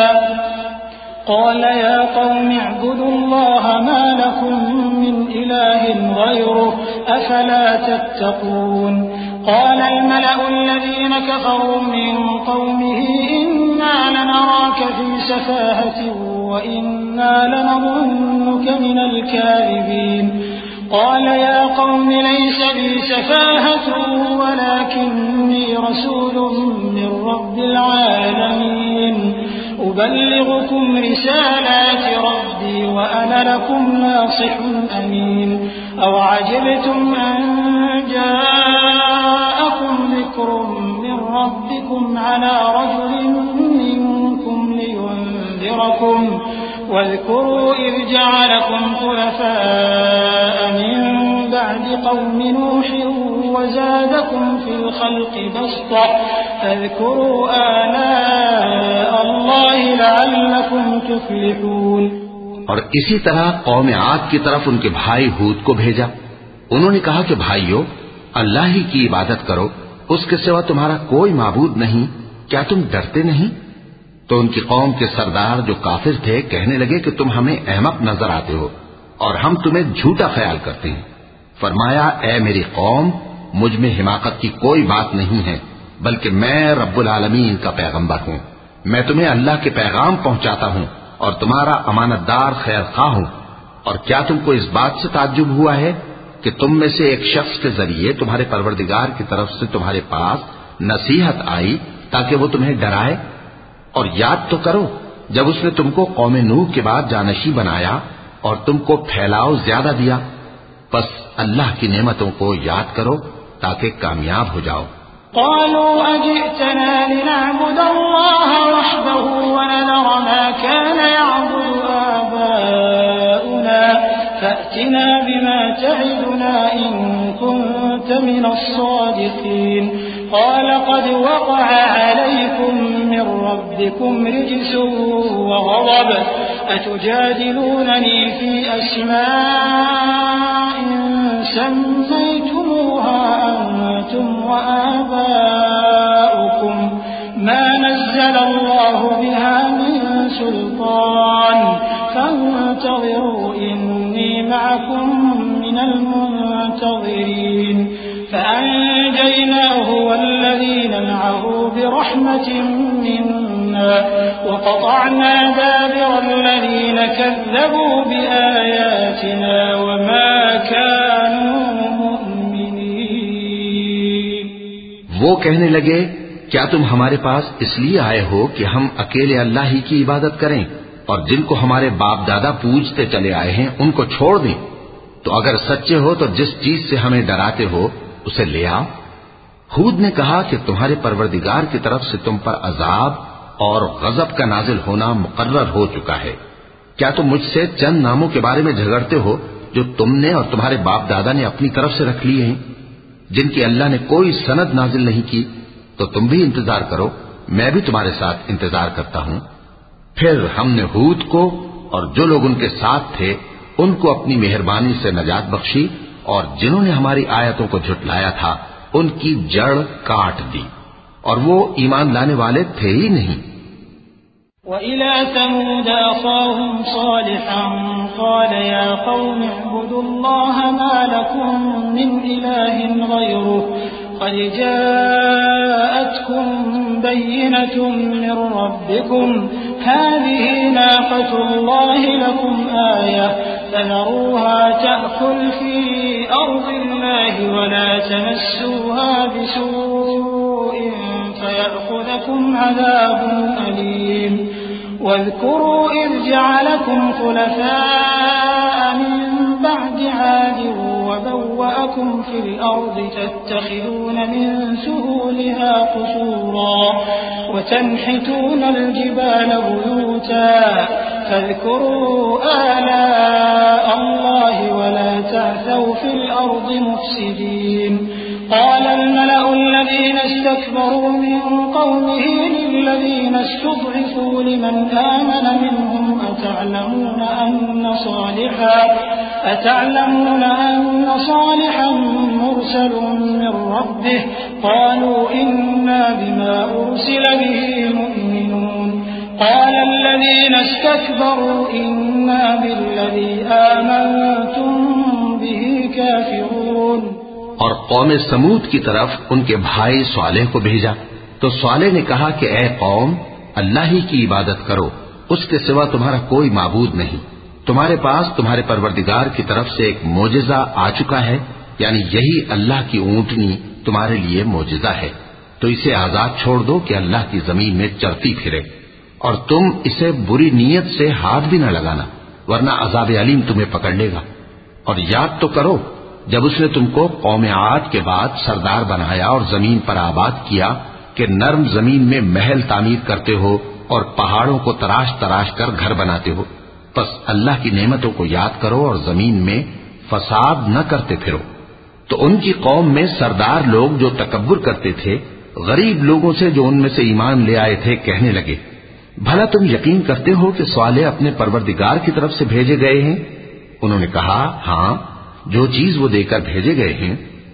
क़ाल या क़ौमि अअ्बुदुल्लाह मा लकुम मिन इलाहिन ग़ैरुहु अफ़ला तत्तक़ून। क़ाल अल-मलअु अल्लज़ीन कफ़रू मिन क़ौमिही इन्ना लनराक फ़ी सफ़ाहतिन व इन्ना लनज़ुन्नुक मिनल काज़िबीन। قال يا قوم ليس بي سفاهة ولكني رسول من رب العالمين أبلغكم رسالات ربي وأنا لكم ناصح أمين أوعجبتم أن جاءكم ذكر من ربكم على رجل منكم لينذركم واذكروا إذ جعلكم خلفاء من بعد قوم نوح وزادكم في الخلق بسطة فاذكروا آلاء الله لعلكم تفلحون। और इसी तरह कौम आद की तरफ उनके भाई हूद को भेजा। उन्होंने कहा कि भाइयों, अल्लाह ही की इबादत करो, उसके सिवा तुम्हारा कोई माबूद नहीं, क्या तुम डरते नहीं? तो उनकी कौम के सरदार जो काफिर थे कहने लगे कि तुम हमें अहमक नजर आते हो और हम तुम्हें झूठा ख्याल करते हैं। फरमाया, ए मेरी कौम, मुझ में हिमाकत की कोई बात नहीं है, बल्कि मैं रब्बुल आलमीन का पैगंबर हूं। मैं तुम्हें अल्लाह के पैगाम पहुंचाता हूं और तुम्हारा अमानतदार खैर खां हूं। और क्या तुमको इस बात से ताज्जुब हुआ है कि तुम में से एक शख्स के जरिए तुम्हारे परवरदिगार की तरफ से तुम्हारे पास नसीहत आई ताकि वो तुम्हें डराए? और याद तो करो जब उसने तुमको कौम नूह के बाद जानशी बनाया और तुमको फैलाव ज्यादा दिया। बस अल्लाह की नेमतों को याद करो ताकि कामयाब हो जाओ। क़ालू अजि'तना लिनअबुद अल्लाह वहदहु व नज़र मा कान यअबुदु आबाउना फअतिना बिमा त'iदुना इन कुन्त मिनस सादिक़ीन। قال قد وقع عليكم من ربكم رجس وغضب أتجادلونني في أسماء سميتموها أنتم وآباؤكم ما نزل الله بها من سلطان فانتظروا إني معكم من المنتظرين فأنجيناه والذين معه برحمة منا وقطعنا دابر الذين كذبوا بآياتنا وما كانوا مؤمنين। वो कहने लगे, क्या तुम हमारे पास इसलिए आए हो कि हम अकेले अल्लाह ही की इबादत करें और जिनको हमारे बाप दादा पूजते चले आए हैं उनको छोड़ दें? तो अगर सच्चे हो तो जिस चीज से हमें डराते हो उसे ले आओ। हूद ने कहा कि तुम्हारे परवरदिगार की तरफ से तुम पर अजाब और गजब का नाजिल होना मुकर्रर हो चुका है। क्या तुम मुझसे चंद नामों के बारे में झगड़ते हो जो तुमने और तुम्हारे बाप दादा ने अपनी तरफ से रख लिए हैं, जिनकी अल्लाह ने कोई सनद नाजिल नहीं की? तो तुम भी इंतजार करो, मैं भी तुम्हारे साथ इंतजार करता हूं। फिर हमने हूद को और जो लोग उनके साथ थे उनको अपनी मेहरबानी से नजात बख्शी और जिन्होंने हमारी आयतों को झुटलाया था उनकी जड़ काट दी और वो ईमान लाने वाले थे ही नहीं। وإلى ثمود أخاهم صالحا قال يا قوم اعبدوا الله ما لكم من إله غيره قد جاءتكم بينة من ربكم هذه ناقة الله لكم آية فذروها تأكل في أرض الله ولا تمسوها بسوء فيأخذكم عذاب أليم واذكروا إذ جعلكم خلفاء من بعد عاد وبوأكم في الأرض تتخذون من سهولها قصورا وتنحتون الجبال بيوتا فاذكروا آلاء الله ولا تعثوا في الأرض مفسدين. قال الملأ الذين استكبروا من قومه للذين استضعفوا لمن آمن منهم أتعلمون أن صالحا أتعلمون أن صالحا مرسل من ربه قالوا إنا بما أرسل به مؤمنون. قال الذين استكبروا إنا بالذي آمنتم به كافرون. और कौम समूद की तरफ उनके भाई स्वालेह को भेजा तो स्वालेह ने कहा कि ए कौम, अल्लाह ही की इबादत करो, उसके सिवा तुम्हारा कोई माबूद नहीं। तुम्हारे पास तुम्हारे परवरदिगार की तरफ से एक मोजिजा आ चुका है, यानी यही अल्लाह की ऊंटनी तुम्हारे लिए मोजिजा है, तो इसे आजाद छोड़ दो कि अल्लाह की जमीन में चलती फिरे और तुम इसे बुरी नीयत से हाथ भी न लगाना, वरना अजाब अलीम तुम्हें पकड़ लेगा। और याद तो करो जब उसने तुमको कौम आद के बाद सरदार बनाया और जमीन पर आबाद किया कि नर्म जमीन में महल तामीर करते हो और पहाड़ों को तराश तराश कर घर बनाते हो। बस अल्लाह की नेमतों को याद करो और जमीन में फसाद न करते फिरो। तो उनकी कौम में सरदार लोग जो तकब्बुर करते थे गरीब लोगों से जो उनमें से ईमान ले आए थे कहने लगे, भला तुम यकीन करते हो कि स्वालेह अपने परवरदिगार की तरफ से भेजे गए हैं? उन्होंने कहा, हां, जो चीज वो देकर भेजे गए हैं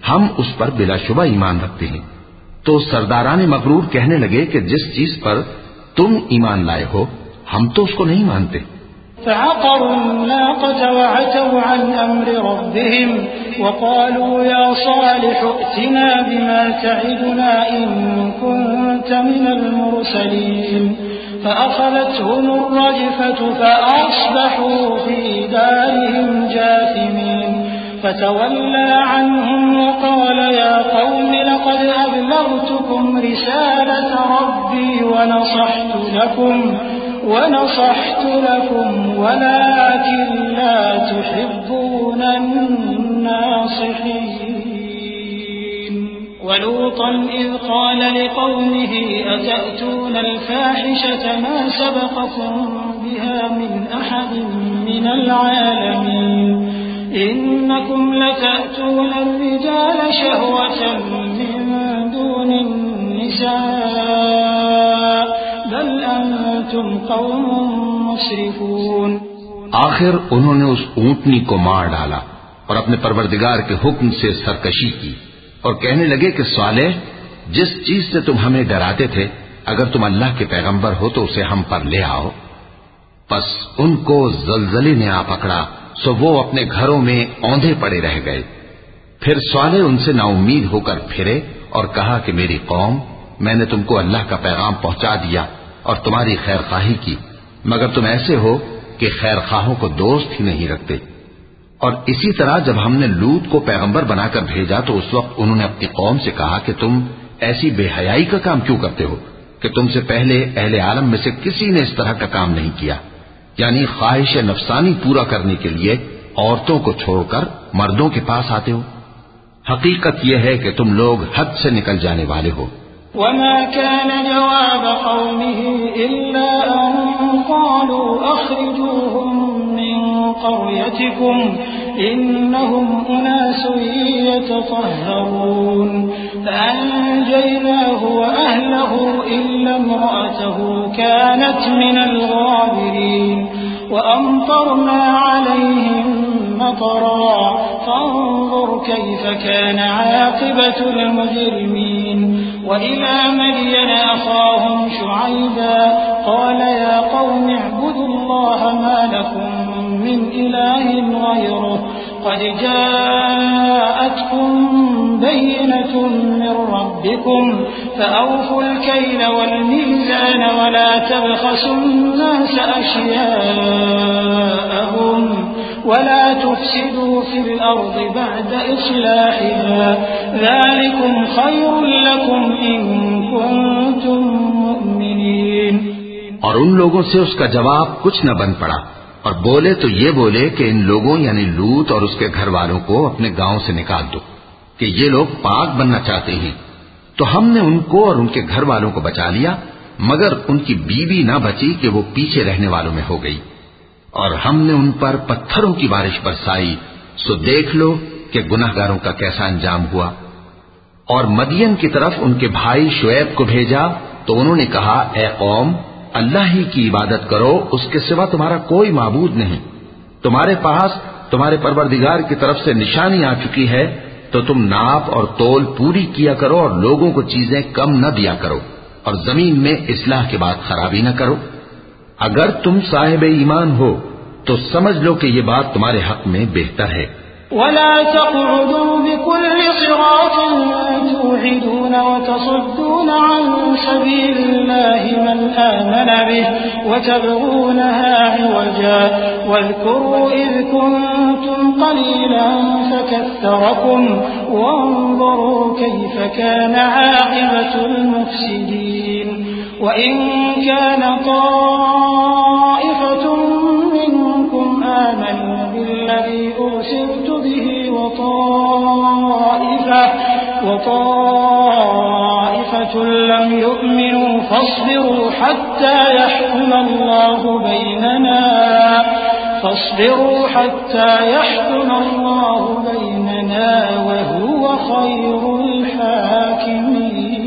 हम उस पर बिलाशुबा ईमान रखते हैं। तो सरदारान मगरूर कहने लगे कि जिस चीज पर तुम ईमान लाए हो हम तो उसको नहीं मानते। फ़अक़रू अन्नाक़त वअतव अन अम्रि रब्बिहिम वक़ालू या सालिह अतिना बिमा तइदुना इन कुन्त मिनल मुरसलीन फ़अख़ज़तहुम अर्रजफ़तु फ़अस्बहू फ़ी दारिहिम जाथिमीन फ़तवल्ला अन्हुम वक़ाल या क़ौम लक़द अबलग़्तुकुम रिसालत रब्बी वनصحtu लकुम ونصحت لكم ولكن لا تحبون الناصحين ولوطا إذ قال لقومه أتأتون الفاحشة ما سبقكم بها من أحد من العالمين إنكم لتأتون الرجال شهوة من دون النساء बल अंतुम कौमुम मुस्रिफून। आखिर उन्होंने उस ऊंटनी को मार डाला और अपने परवरदिगार के हुक्म से सरकशी की और कहने लगे कि सालेह, जिस चीज से तुम हमें डराते थे अगर तुम अल्लाह के पैगंबर हो तो उसे हम पर ले आओ। बस उनको जलजले ने आ पकड़ा, सो वो अपने घरों में औंधे पड़े रह गए। फिर सालेह उनसे नाउम्मीद होकर फिरे और कहा कि मेरी कौम, मैंने तुमको अल्लाह का पैगाम पहुंचा दिया और तुम्हारी खैरखाही की, मगर तुम ऐसे हो कि खैरखाहों को दोस्त ही नहीं रखते। और इसी तरह जब हमने लूत को पैगंबर बनाकर भेजा तो उस वक्त उन्होंने अपनी कौम से कहा कि तुम ऐसी बेहयाई का काम क्यों करते हो कि तुमसे पहले अहले आलम में से किसी ने इस तरह का काम नहीं किया, यानी ख्वाहिश नफसानी पूरा करने के लिए औरतों को छोड़कर मर्दों के पास आते हो। हकीकत यह है कि तुम लोग हद से निकल जाने वाले हो। वमा कान जवाब कौमिही इल्ला अन क़ालू अख़रिजूहुम मिन क़र्यतिकुम इन्नहुम उनासुन यततहरून फ़अन्जयनाहु वअहलहु इल्ला इम्रअतहु कानत मिनल गाबिरीन वअमतरना अलैहिम मतरा फ़न्ज़ुर कैफ़ कान आक़िबतुल मुजरिमीन। وإلى مدين أخاهم شعيبا قال يا قوم اعبدوا الله ما لكم من إله غيره قد جاءتكم بينة من ربكم فأوفوا الكيل والميزان ولا تبخسوا الناس أشياءهم ولا تفسدوا في الأرض بعد إصلاحها ذلكم خير لكم إن كنتم مؤمنين। और उन लोगों से उसका जवाब कुछ न बन पड़ा और बोले तो ये बोले कि इन लोगों यानी लूत और उसके घर वालों को अपने गांव से निकाल दो कि ये लोग पाक बनना चाहते हैं। तो हमने उनको और उनके घर वालों को बचा लिया, मगर उनकी बीवी न बची कि वो पीछे रहने वालों में हो गई। और हमने उन पर पत्थरों की बारिश बरसाई, सो देख लो कि गुनाहगारों का कैसा अंजाम हुआ। और मदियन की तरफ उनके भाई शुएब को भेजा तो उन्होंने कहा, ए कौम, अल्लाह ही की इबादत करो, उसके सिवा तुम्हारा कोई माबूद नहीं। तुम्हारे पास तुम्हारे परवरदिगार की तरफ से निशानी आ चुकी है, तो तुम नाप और तोल पूरी किया करो और लोगों को चीजें कम न दिया करो और जमीन में इस्लाह के बाद खराबी न करो। अगर तुम साहिब ईमान हो तो समझ लो कि ये बात तुम्हारे हक में बेहतर है। वला तक़उदू बिकुल्लि सिरातिन तु'इदून व तसुद्दून अन सबीलिल्लाहि मन आमन बिहि व तबगूनहा इवजा वज़कुरू इज़ कुन्तुम क़लीलन फकथ्थरकुम वंज़ुरू कैफ़ कान आक़िबतुल मुफ़्सिदीन। वइन कान ताइफ़तुम मिनकुम आमनू बिल्लज़ी उरसिलतु बिही वताइफ़ा वताइफ़तुन लम यु'मिनू फ़ास्बिरू हत्ता यहकुमल्लाहु बैनना फ़ास्बिरू हत्ता यहकुमल्लाहु बैनना वहुव खैरुल हाकिमीन।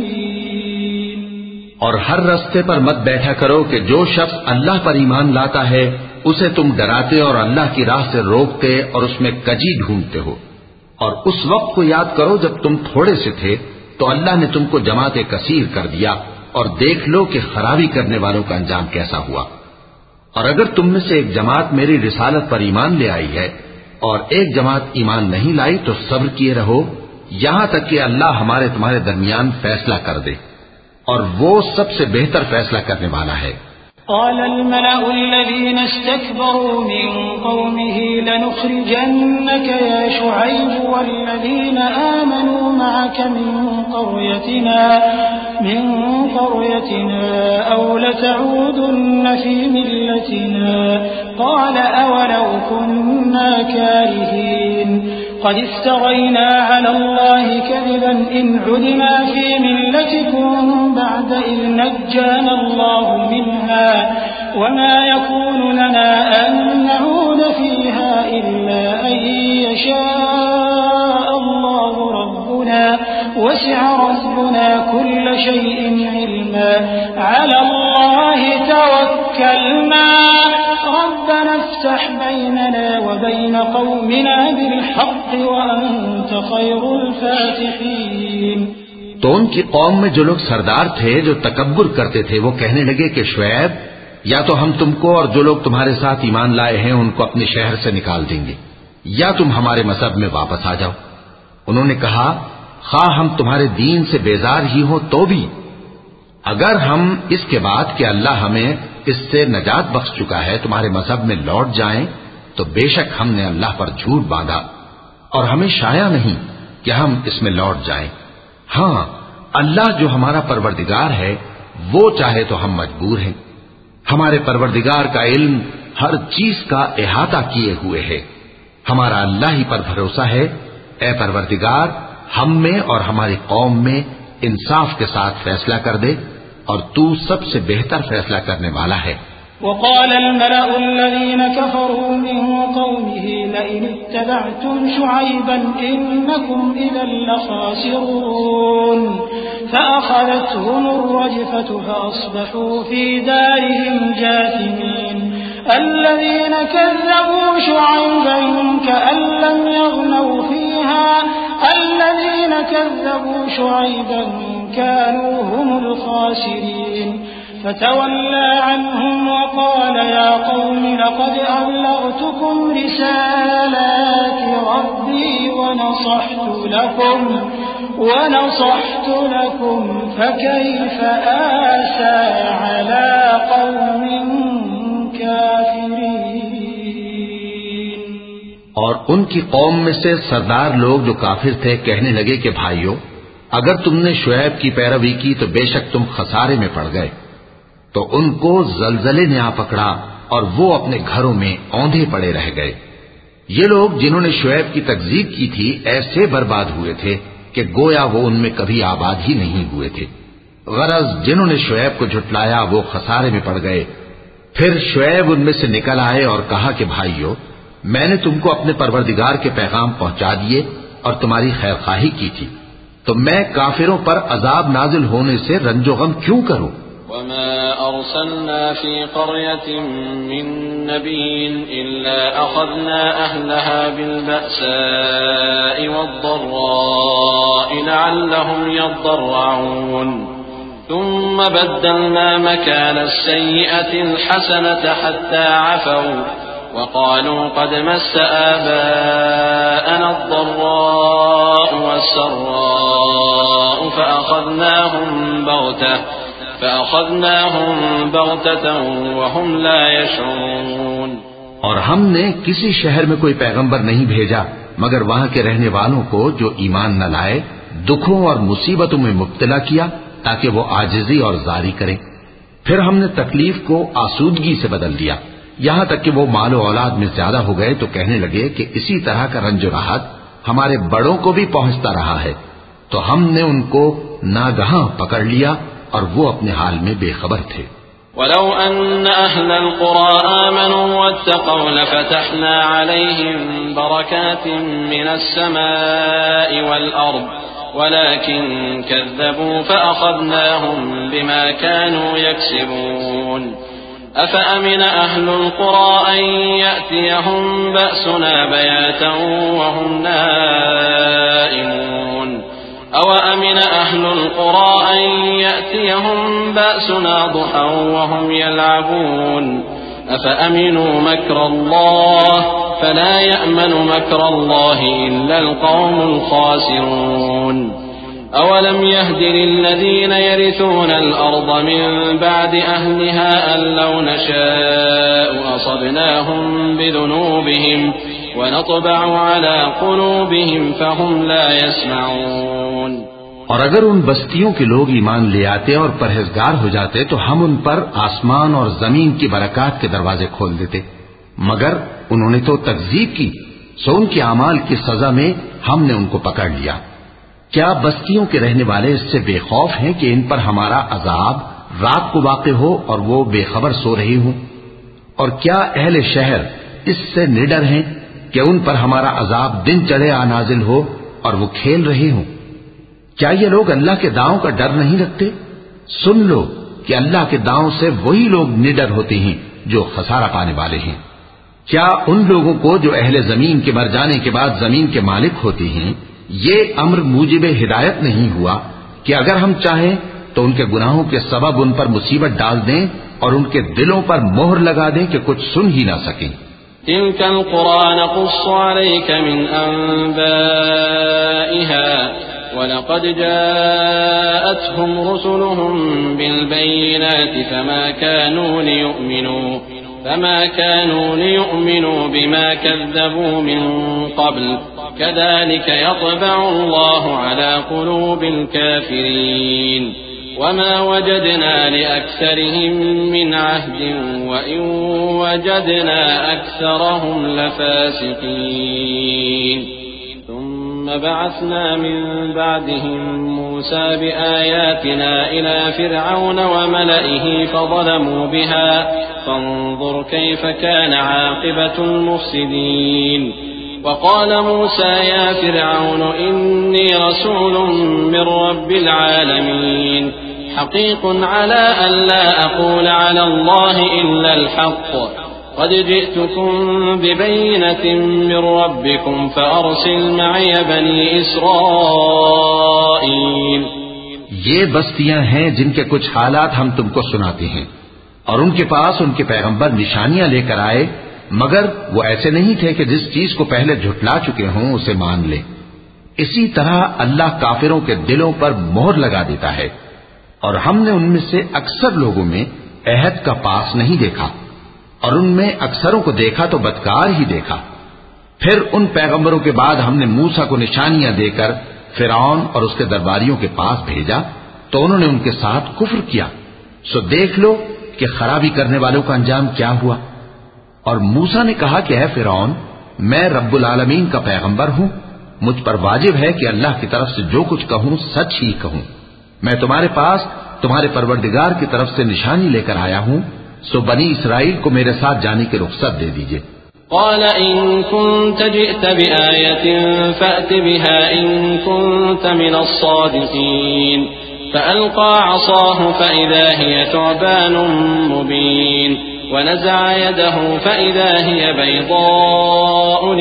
और हर रास्ते पर मत बैठा करो कि जो शख्स अल्लाह पर ईमान लाता है उसे तुम डराते और अल्लाह की राह से रोकते और उसमें कजी ढूंढते हो। और उस वक्त को याद करो जब तुम थोड़े से थे तो अल्लाह ने तुमको जमाते कसीर कर दिया, और देख लो कि खराबी करने वालों का अंजाम कैसा हुआ। और अगर तुम में से एक जमात मेरी रिसालत पर ईमान ले आई है और एक जमात ईमान नहीं लाई तो सब्र किए रहो यहां तक कि अल्लाह हमारे तुम्हारे दरमियान फैसला कर दे, और वो सबसे बेहतर फैसला करने वाला है। قال الملأ الذين استكبروا من قومه لنخرجنك يا شعيب والذين آمنوا معك من قريتنا من قريتنا أو لتعودن في ملتنا قال أولو كنا كارهين قد افترينا على الله كذبا إن عدنا في ملتكم بعد إذ نجانا الله منها وما يكون لنا أن نعود فيها إلا أن يشاء الله ربنا وسع ربنا كل شيء علما على الله توكلنا ربنا افتح بيننا وبين قومنا بالحق وأنت خير الفاتحين। तो उनकी कौम में जो लोग सरदार थे जो तकब्बुर करते थे वो कहने लगे कि शुएब, या तो हम तुमको और जो लोग तुम्हारे साथ ईमान लाए हैं उनको अपने शहर से निकाल देंगे, या तुम हमारे मजहब में वापस आ जाओ। उन्होंने कहा, खा हम तुम्हारे दीन से बेजार ही हो तो भी, अगर हम इसके बाद कि अल्लाह हमें इससे नजात बख्श चुका है तुम्हारे मजहब में लौट जाएं, तो बेशक हमने अल्लाह पर झूठ बांधा और हमें शाया नहीं कि हम इसमें लौट जाएं। हां, अल्लाह जो हमारा परवरदिगार है वो चाहे तो हम मजबूर हैं। हमारे परवरदिगार का इल्म हर चीज का इहाता किए हुए है। हमारा अल्लाह ही पर भरोसा है। ए परवरदिगार, हम में और हमारी कौम में इंसाफ के साथ फैसला कर दे, और तू सबसे बेहतर फैसला करने वाला है। وقال الملأ الذين كفروا من قومه لئن اتبعتم شعيبا إنكم إذا لخاسرون فأخذتهم الرجفة فأصبحوا في دارهم جاثمين الذين كذبوا شعيبا كأن لم يغنوا فيها الذين كذبوا شعيبا كانوا هم الخاسرين فتولى عنهم وقال يا قوم لقد أبلغتكم رسالات ربي ونصحت لكم ونصحت لكم فكيف آسى على قوم كافرين। और उनकी कौम में से सरदार लोग जो काफिर थे कहने लगे कि भाइयों, अगर तुमने शुएब की पैरवी की तो बेशक तुम खसारे में पड़ गए। तो उनको जलजले ने आ पकड़ा और वो अपने घरों में औंधे पड़े रह गए। ये लोग जिन्होंने शुएब की तकजीब की थी ऐसे बर्बाद हुए थे कि गोया वो उनमें कभी आबाद ही नहीं हुए थे। गरज जिन्होंने शुएब को झुटलाया वो खसारे में पड़ गए। फिर शुएब उनमें से निकल आए और कहा कि भाइयों, मैंने तुमको अपने परवरदिगार के पैगाम पहुंचा दिए और तुम्हारी खैरखाही की थी, तो मैं काफिरों पर अजाब नाजिल होने से रंजोगम क्यों करूं? وما أرسلنا في قرية من نبي إلا أخذنا أهلها بالبأساء والضراء لعلهم يضرعون ثم بدلنا مكان السيئة الحسنة حتى عفوا وقالوا قد مس آباءنا الضراء والسراء فأخذناهم بغتة فأخذناهم بغتة وهم لا يشعرون। और हमने किसी शहर में कोई पैगंबर नहीं भेजा मगर वहां के रहने वालों को जो ईमान न लाए दुखों और मुसीबतों में मुब्तला किया ताकि वो आजिजी और जारी करें। फिर हमने तकलीफ को आसूदगी से बदल दिया, यहां तक कि वो मालो औलाद में ज्यादा हो गए तो कहने लगे कि इसी तरह का रंजो राहत हमारे बड़ों को भी पहुंचता रहा है। तो हमने उनको नागहां पकड़ लिया और वो अपने हाल में बेखबर थे। वलौ अन्न अहलल क़ुरा आमनू वत्तक़ौ लफ़तहना अलैहिम बरकातिन मिनस समाई वल अर्द वलाकिन कज़्ज़बू फ़अख़ज़नाहुम बिमा कानू यक्सिबून। أفأمن أهل القرى أن يأتيهم بأسنا بياتا وهم نائمون أوأمن أهل القرى أن يأتيهم بأسنا ضحى وهم يلعبون أفأمنوا مكر الله فلا يأمن مكر الله إلا القوم الخاسرون أولم يهد للذين يرثون الأرض من بعد أهلها أن لو نشاء أصبناهم بذنوبهم ونطبع على قلوبهم فهم لا يسمعون। और अगर उन बस्तियों के लोग ईमान ले आते और परहेजगार हो जाते तो हम उन पर आसमान और जमीन की बरकत के दरवाजे खोल देते, मगर उन्होंने तो तकजीब की, सो उनके अमाल की सजा में हमने उनको पकड़ लिया। क्या बस्तियों के रहने वाले इससे बेखौफ हैं कि इन पर हमारा अजाब रात को वाक़े हो और वो बेखबर सो रही हूं? और क्या अहले शहर इससे निडर हैं कि उन पर हमारा अजाब दिन चढ़े आ नाजिल हो और वो खेल रहे हों? क्या ये लोग अल्लाह के दांव का डर नहीं रखते? सुन लो कि अल्लाह के दांव से वही लोग निडर होते हैं जो खसारा पाने वाले हैं। क्या उन लोगों को जो अहले जमीन के मर जाने के बाद जमीन के मालिक होते हैं ये अम्र मूजिब हिदायत नहीं हुआ कि अगर हम चाहें तो उनके गुनाहों के सबब उन पर मुसीबत डाल दें और उनके दिलों पर मोहर लगा दें कि कुछ सुन ही ना सकें। तिल्कल क़ुरा नक़ुस्सु अलैका मिन अंबाइहा वलक़द जाअतहुम रुसुलुहुम बिलबय्यिनाति फमा कानू लियु'मिनू فما كانوا ليؤمنوا بما كذبوا من قبل كذلك يطبع الله على قلوب الكافرين وما وجدنا لأكثرهم من عهد وإن وجدنا أكثرهم لفاسقين ثم بعثنا من بعدهم موسى بآياتنا إلى فرعون وملئه فظلموا بها فانظر كيف كان عاقبة المفسدين وقال موسى يا فرعون إني رسول من رب العالمين حقيق على أن لا أقول على الله إلا الحق قد جئتكم ببينة من ربكم فأرسل معي بني إسرائيل। ये बस्तियां हैं जिनके कुछ हालात हम तुमको सुनाते हैं और उनके पास उनके पैगंबर निशानियां लेकर आए, मगर वो ऐसे नहीं थे कि जिस चीज को पहले झुटला चुके हों उसे मान ले। इसी तरह अल्लाह काफिरों के दिलों पर मोहर लगा देता है और हमने उनमें से अक्सर लोगों में अहद का पास नहीं देखा और उनमें अक्सरों को देखा तो बदकार ही देखा। फिर उन पैगंबरों के बाद हमने मूसा को निशानियां देकर फिरौन और उसके दरबारियों के पास भेजा तो उन्होंने उनके साथ कुफ्र किया। सो देख लो कि खराबी करने वालों का अंजाम क्या हुआ। और मूसा ने कहा कि ऐ फिरौन, मैं रब्बुल आलमीन का पैगंबर हूं, मुझ पर वाजिब है कि अल्लाह की तरफ से जो कुछ कहूं सच ही कहूं। मैं तुम्हारे पास तुम्हारे परवरदिगार की तरफ से निशानी लेकर आया हूं, सो बनी इसराइल को मेरे साथ जाने की रुख्सत दे दीजिए। قال إن كنت جئت بآية فأت بها إن كنت من الصادقين فألقى عصاه فإذا هي ثعبان مبين ونزع يده فإذا هي بيضاء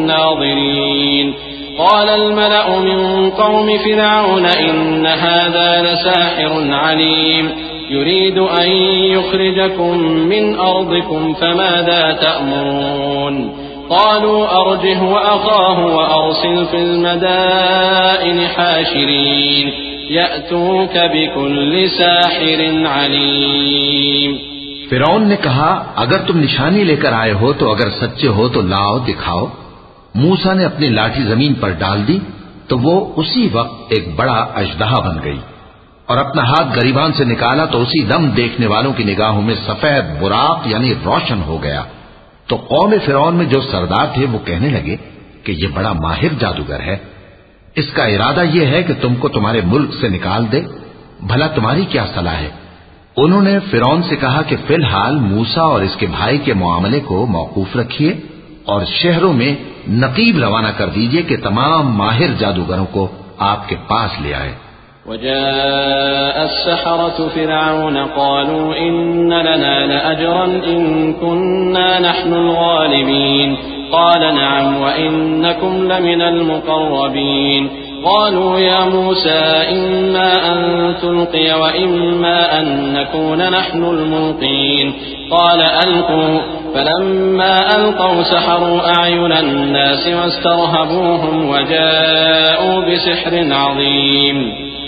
للناظرين قال الملأ من قوم فرعون إن هذا لساحر عليم يريد أن يخرجكم من أرضكم فماذا تأمرون قالوا أرجه وأخاه وأرسل في المدائن حاشرين يأتوك بكل ساحر عليم। फिरौन ने कहा, अगर तुम निशानी लेकर आए हो तो अगर सच्चे हो तो लाओ दिखाओ। मूसा ने अपनी लाठी जमीन पर डाल दी तो वो उसी वक्त एक बड़ा अजदहा बन गई और अपना हाथ गरीबान से निकाला तो उसी दम देखने वालों की निगाहों में सफेद बुराक यानी रोशन हो गया। तो कौम फिरौन में जो सरदार थे वो कहने लगे कि ये बड़ा माहिर जादूगर है, इसका इरादा ये है कि तुमको तुम्हारे मुल्क से निकाल दे, भला तुम्हारी क्या सलाह है। उन्होंने फिरौन से कहा कि फिलहाल मूसा और इसके भाई के मामले को मौकूफ रखिए और शहरों में नकीब रवाना कर दीजिए कि तमाम माहिर जादूगरों को आपके पास ले आए। وجاء السحرة فرعون قالوا إن لنا لأجرا إن كنا نحن الغالبين قال نعم وإنكم لمن المقربين قالوا يا موسى إما أن تلقي وإما أن نكون نحن الملقين قال ألقوا فلما ألقوا سحروا أعين الناس واسترهبوهم وجاءوا بسحر عظيم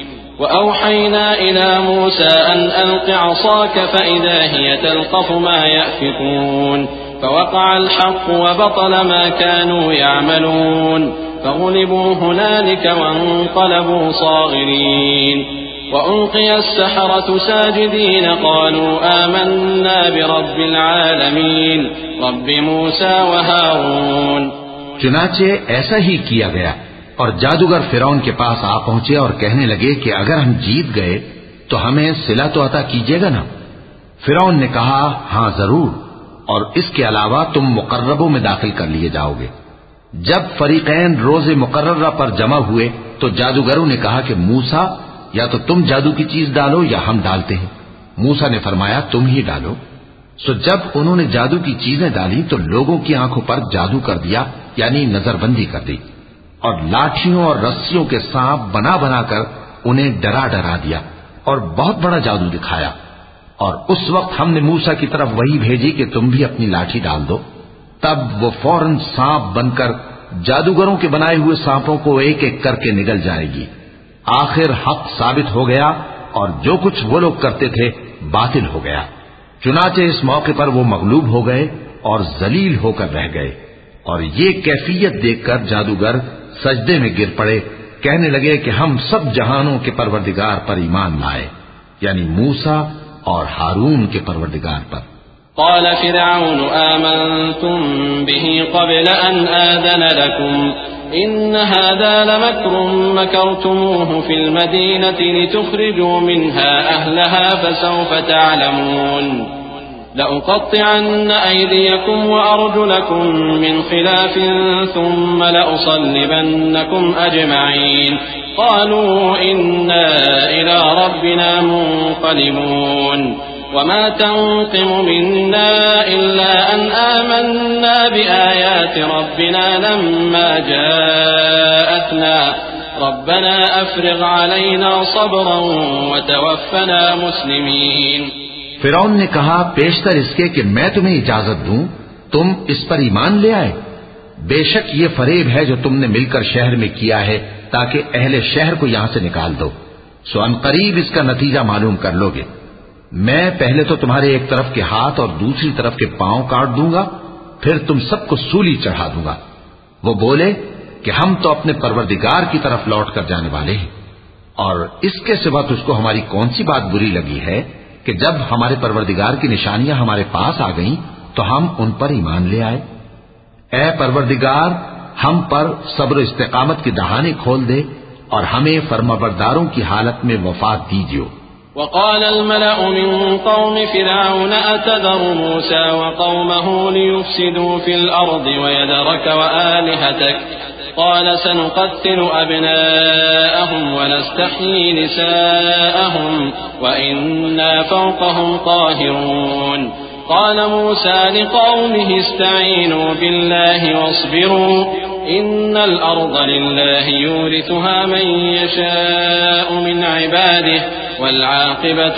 وأوحينا إلى موسى أن ألق عصاك فإذا هي تلقف ما يأفكون فوقع الحق وبطل ما كانوا يعملون فغلبوا هنالك وانقلبوا صاغرين وألقي السحرة ساجدين قالوا آمنا برب العالمين رب موسى وهارون। चुनाचे ऐसा ही किया गया और जादूगर फिरौन के पास आ पहुंचे और कहने लगे कि अगर हम जीत गए तो हमें सिला तो अता कीजिएगा ना। फिरौन ने कहा हां जरूर, और इसके अलावा तुम मुकर्रबों में दाखिल कर लिए जाओगे। जब फरीकैन रोजे मुकर्ररा पर जमा हुए तो जादूगरों ने कहा कि मूसा या तो तुम जादू की चीज डालो या हम डालते हैं। मूसा ने फरमाया तुम ही डालो। सो जब उन्होंने जादू की चीजें डाली तो लोगों की आंखों पर जादू कर दिया, यानी नजरबंदी कर दी, और लाठियों और रस्सियों के सांप बना बनाकर उन्हें डरा डरा दिया और बहुत बड़ा जादू दिखाया। और उस वक्त हमने मूसा की तरफ वही भेजी कि तुम भी अपनी लाठी डाल दो। तब वो फौरन सांप बनकर जादूगरों के बनाए हुए सांपों को एक एक करके निगल जाएगी। आखिर हक साबित हो गया और जो कुछ वो लोग करते थे बातिल हो गया। चुनाचे इस मौके पर वो मगलूब हो गए और जलील होकर रह गए। और ये कैफियत देखकर जादूगर सजदे में गिर पड़े, कहने लगे कि हम सब जहानों के परवरदिगार पर ईमान लाए, यानी मूसा और हारून के परवरदिगार पर। قال فرعون آمنتم به قبل أن آذن لكم إن هذا لمكر مكرتموه في المدينة لتخرجوا منها أهلها فسوف تعلمون لأقطعن أيديكم وأرجلكم من خلاف ثم لأصلبنكم أجمعين قالوا إنا إلى ربنا منقلبون وما تنقم منا إلا أن آمنا بآيات ربنا لما جاءتنا ربنا أفرغ علينا صبرا وتوفنا مسلمين। फिरौन ने कहा पेशतर इसके कि मैं तुम्हें इजाजत दूं तुम इस पर ईमान ले आए। बेशक ये फरेब है जो तुमने मिलकर शहर में किया है ताकि अहले शहर को यहां से निकाल दो। सो अनकरीब इसका नतीजा मालूम कर लोगे। मैं पहले तो तुम्हारे एक तरफ के हाथ और दूसरी तरफ के पांव काट दूंगा, फिर तुम सबको सूली चढ़ा दूंगा। वो बोले कि हम तो अपने परवरदिगार की तरफ लौट कर जाने वाले हैं, और इसके सिवा तुझको हमारी कौन सी बात बुरी लगी है कि जब हमारे परवरदिगार की निशानियां हमारे पास आ गईं तो हम उन पर ईमान ले आए। ऐ परवरदिगार, हम पर सब्र इस्तिकामत की दहाने खोल दे और हमें फर्माबरदारों की हालत में वफात दीजिए। وقال الملأ من قوم فرعون أتذر موسى وقومه ليفسدوا في الأرض ويذرك وآلهتك قال سنقتل أبناءهم ونستحيي نساءهم وإنا فوقهم قاهرون قال موسى لقومه استعينوا بالله واصبروا إن الأرض لله يورثها من يشاء من عباده والعاقبة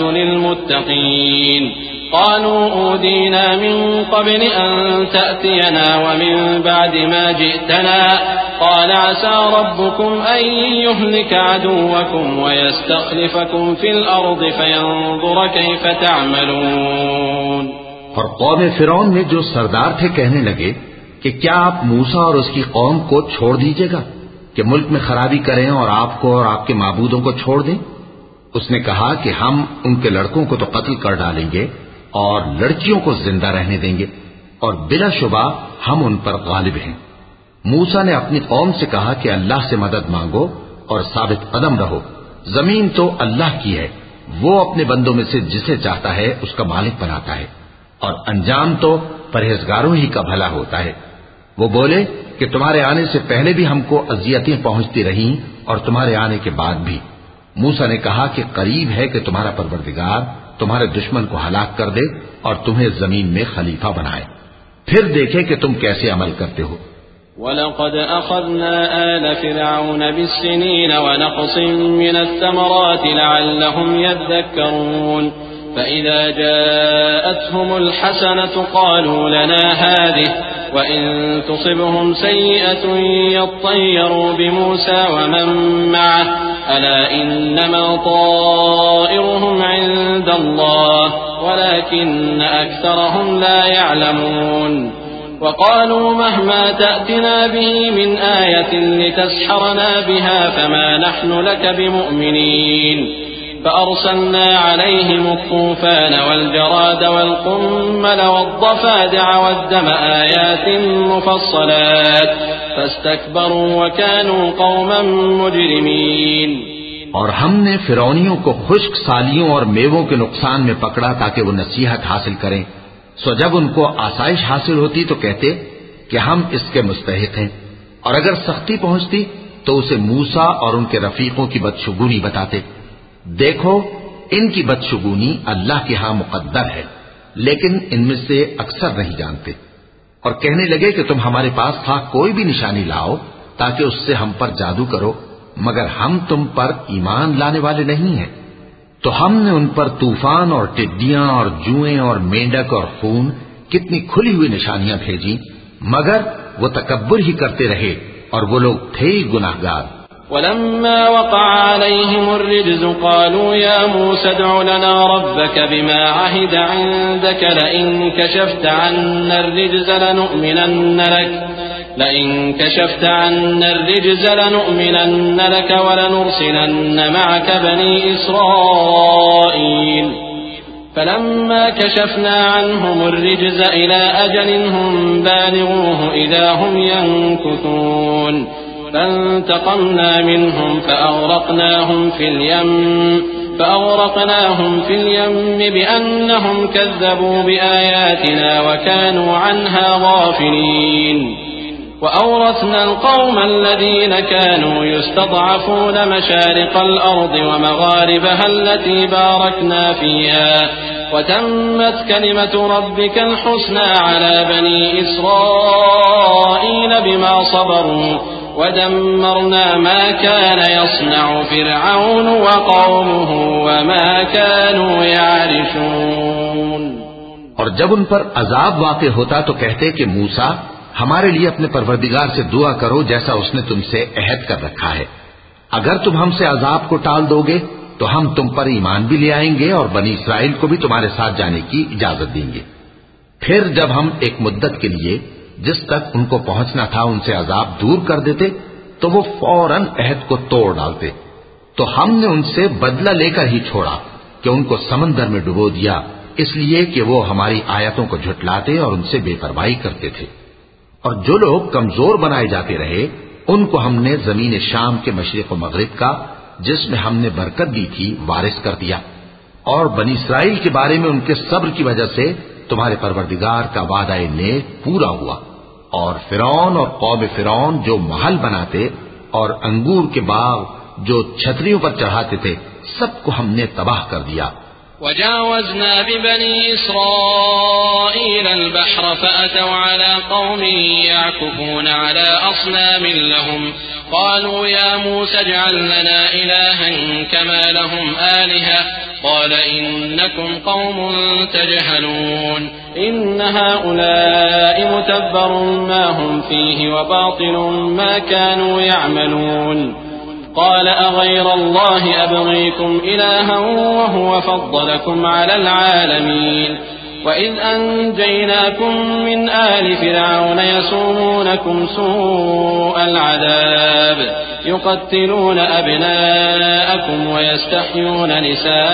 للمتقين قالوا أودينا من قبل أن تأتينا ومن بعد ما جئتنا قال عسى ربكم أن يهلك عدوكم ويستخلفكم في الأرض فينظر كيف تعملون। और कौम फिरौन में जो सरदार थे कहने लगे कि क्या आप मूसा और उसकी कौम को छोड़ दीजिएगा कि मुल्क में खराबी करें और आपको और आपके माबूदों को छोड़ दें। उसने कहा कि हम उनके लड़कों को तो कत्ल कर डालेंगे और लड़कियों को जिंदा रहने देंगे, और बिलाशुबा हम उन पर गालिब हैं। मूसा ने अपनी कौम से कहा कि अल्लाह से मदद मांगो और साबित कदम रहो। जमीन तो अल्लाह की है, वो अपने बंदों में से जिसे चाहता है उसका मालिक बनाता है, और अंजाम तो परहेजगारों ही का भला होता है। वो बोले कि तुम्हारे आने से पहले भी हमको अजियतें पहुंचती रहीं और तुम्हारे आने के बाद भी, मूसा ने कहा कि करीब है कि तुम्हारा परवरदिगार तुम्हारे दुश्मन को हलाक कर दे और तुम्हें जमीन में खलीफा बनाए, फिर देखे कि तुम कैसे अमल करते हो। वलक़द अख़ज़ना आल फ़िरऔन बिस्सिनीन वनक़्स मिनस्समराति लअल्लहुम यद्दक्करून फ़इज़ा जाअतहुमुल हसनतु क़ालू लना हाज़िहि वइन तुसिबहुम सय्यिअतुन यत्तय्यरू बिमूसा वमन मअहु अला इन्नमा ताइरुहुम इन्दल्लाह वलाकिन्न अक्सरहुम ला यअलमून वक़ालू महमा तअतिना बिही मिन आयतिन लितस्हरना बिहा फमा नहनु लक बिमुअ्मिनीन فأرسلنا عليهم الطوفان والجراد والقمل والضفادع والدم آيات مفصلات فاستكبروا وكانوا قوما مجرمين। और हमने फिरौनियों को खुश्क सालियों और मेवों के नुकसान में पकड़ा ताकि वो नसीहत हासिल करें। सो जब उनको आसाइश हासिल होती तो कहते कि हम इसके मुस्तहिक हैं, और अगर सख्ती पहुंचती तो उसे मूसा और उनके रफीकों की बदशुगुनी बताते। देखो, इनकी बदशुगुनी अल्लाह के यहां मुकद्दर है, लेकिन इनमें से अक्सर नहीं जानते। और कहने लगे कि तुम हमारे पास था कोई भी निशानी लाओ ताकि उससे हम पर जादू करो, मगर हम तुम पर ईमान लाने वाले नहीं हैं। तो हमने उन पर तूफान और टिड्डियां और जुएं और मेंढक और खून कितनी खुली हुई निशानियां भेजी, मगर वो तकब्बुर ही करते रहे और वो लोग थे ही गुनाहगार। वलम्मा वक़अ अलैहिम अर्रिज्ज़ु क़ालू या मूसा उद्'उ लना रब्बक बिमा अहिद इंदक लइन कशफ़्त अन्ना अर्रिज्ज़ लनु'मिनन्न लक लइन कशफ़्त अन्ना अर्रिज्ज़ लनु'मिनन्न लक वलनुरसिलन्न मअक बनी इस्राईल फलम्मा कशफ़ना अन्हुम अर्रिज्ज़ इला अजलिन हुम बालिगूहु इज़ा हुम यनकुथून فانتقمنا منهم فأغرقناهم في اليم فأغرقناهم في اليم بأنهم كذبوا بآياتنا وكانوا عنها غافلين وأورثنا القوم الذين كانوا يستضعفون مشارق الأرض ومغاربها التي باركنا فيها وتمت كلمة ربك الحسنى على بني إسرائيل بما صبروا ودمرنا ما كان يصنع فرعون وقومه وما كانوا يعرشون। और जब उन पर अजाब वाक़े होता तो कहते कि मूसा, हमारे लिए अपने परवरदिगार से दुआ करो जैसा उसने तुमसे अहद कर रखा है। अगर तुम हमसे अजाब को टाल दोगे तो हम तुम पर ईमान भी ले आएंगे और बनी इस्राइल को भी तुम्हारे साथ जाने की इजाजत देंगे। फिर जब हम एक मुद्दत के लिए जिस तक उनको पहुंचना था उनसे अजाब दूर कर देते तो वो फौरन अहद को तोड़ डालते। तो हमने उनसे बदला लेकर ही छोड़ा कि उनको समंदर में डुबो दिया, इसलिए कि वो हमारी आयतों को झुटलाते और उनसे बेपरवाही करते थे। और जो लोग कमजोर बनाए जाते रहे उनको हमने जमीन शाम के मशरिक व मगरिब का, जिसमें हमने बरकत दी थी, वारिस कर दिया। और बनी इस्राइल के बारे में उनके सब्र की वजह से तुम्हारे परवरदिगार का वादा नेक पूरा हुआ। और फिरौन और कौम फिरौन जो महल बनाते और अंगूर के बाग जो छतरियों पर चढ़ाते थे, सबको हमने तबाह कर दिया। वजावज़ना बिबनी इस्राईल अल-बहर फअतौ अला क़ौमिन यअकुफून अला अस्नामिन लहुम क़ालू या मूसा इजअल लना इलाहन कमा लहुम आलिहा क़ाल इन्नकुम क़ौमुन तजहलून इन्न हाउलाइ मुतब्बरुन मा हुम फ़ीहि व बातिलुन मा कानू यअमलून قال أغير الله أبغيكم إلها وهو فضلكم على العالمين وإذ أنجيناكم من آل فرعون يسومونكم سوء العذاب يقتلون أبناءكم ويستحيون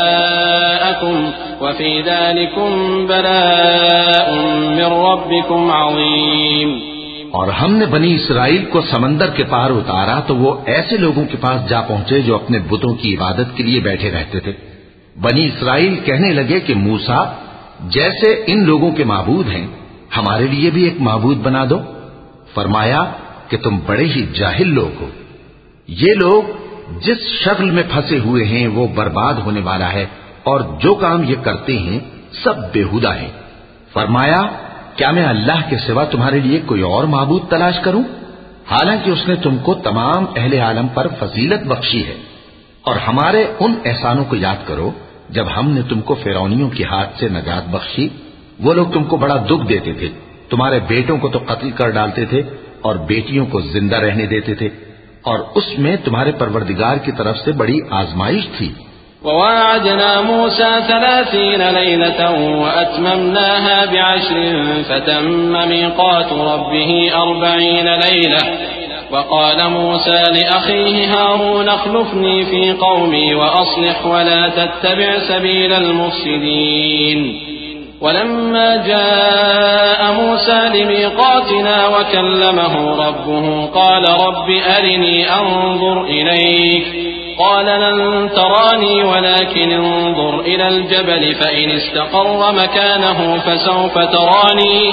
نساءكم وفي ذلكم بلاء من ربكم عظيم। और हमने बनी इसराइल को समंदर के पार उतारा तो वो ऐसे लोगों के पास जा पहुंचे जो अपने बुतों की इबादत के लिए बैठे रहते थे। बनी इसराइल कहने लगे कि मूसा, जैसे इन लोगों के माबूद हैं, हमारे लिए भी एक माबूद बना दो। फरमाया कि तुम बड़े ही जाहिल लोग हो। ये लोग जिस शक्ल में फंसे हुए हैं वो बर्बाद होने वाला है, और जो काम ये करते हैं सब बेहुदा है। फरमाया, क्या मैं अल्लाह के सिवा तुम्हारे लिए कोई और माबूद तलाश करूं, हालांकि उसने तुमको तमाम अहले आलम पर फजीलत बख्शी है। और हमारे उन एहसानों को याद करो जब हमने तुमको फिरौनियों के हाथ से नजात बख्शी। वो लोग तुमको बड़ा दुख देते थे, तुम्हारे बेटों को तो कत्ल कर डालते थे और बेटियों को जिंदा रहने देते थे, और उसमें तुम्हारे परवरदिगार की तरफ से बड़ी आजमाइश थी। ववाअदना मूसा सलासीन लैलतन वअतममनाहा बिअश्रिन फतम्म मीक़ातु रब्बिही अर्बईन लैला वक़ाल मूसा लिअख़ीहि हारून अख़्लुफ़नी फ़ी क़ौमी वअस्लिह वला तत्तबिअ सबीलल मुफ़्सिदीन। वलम्मा जाअ मूसा लिमीक़ातिना वकल्लमहु रब्बुहु क़ाल रब्बि अरिनी अंज़ुर इलैक قال لن تراني ولكن انظر إلى الجبل فإن استقر مكانه فسوف تراني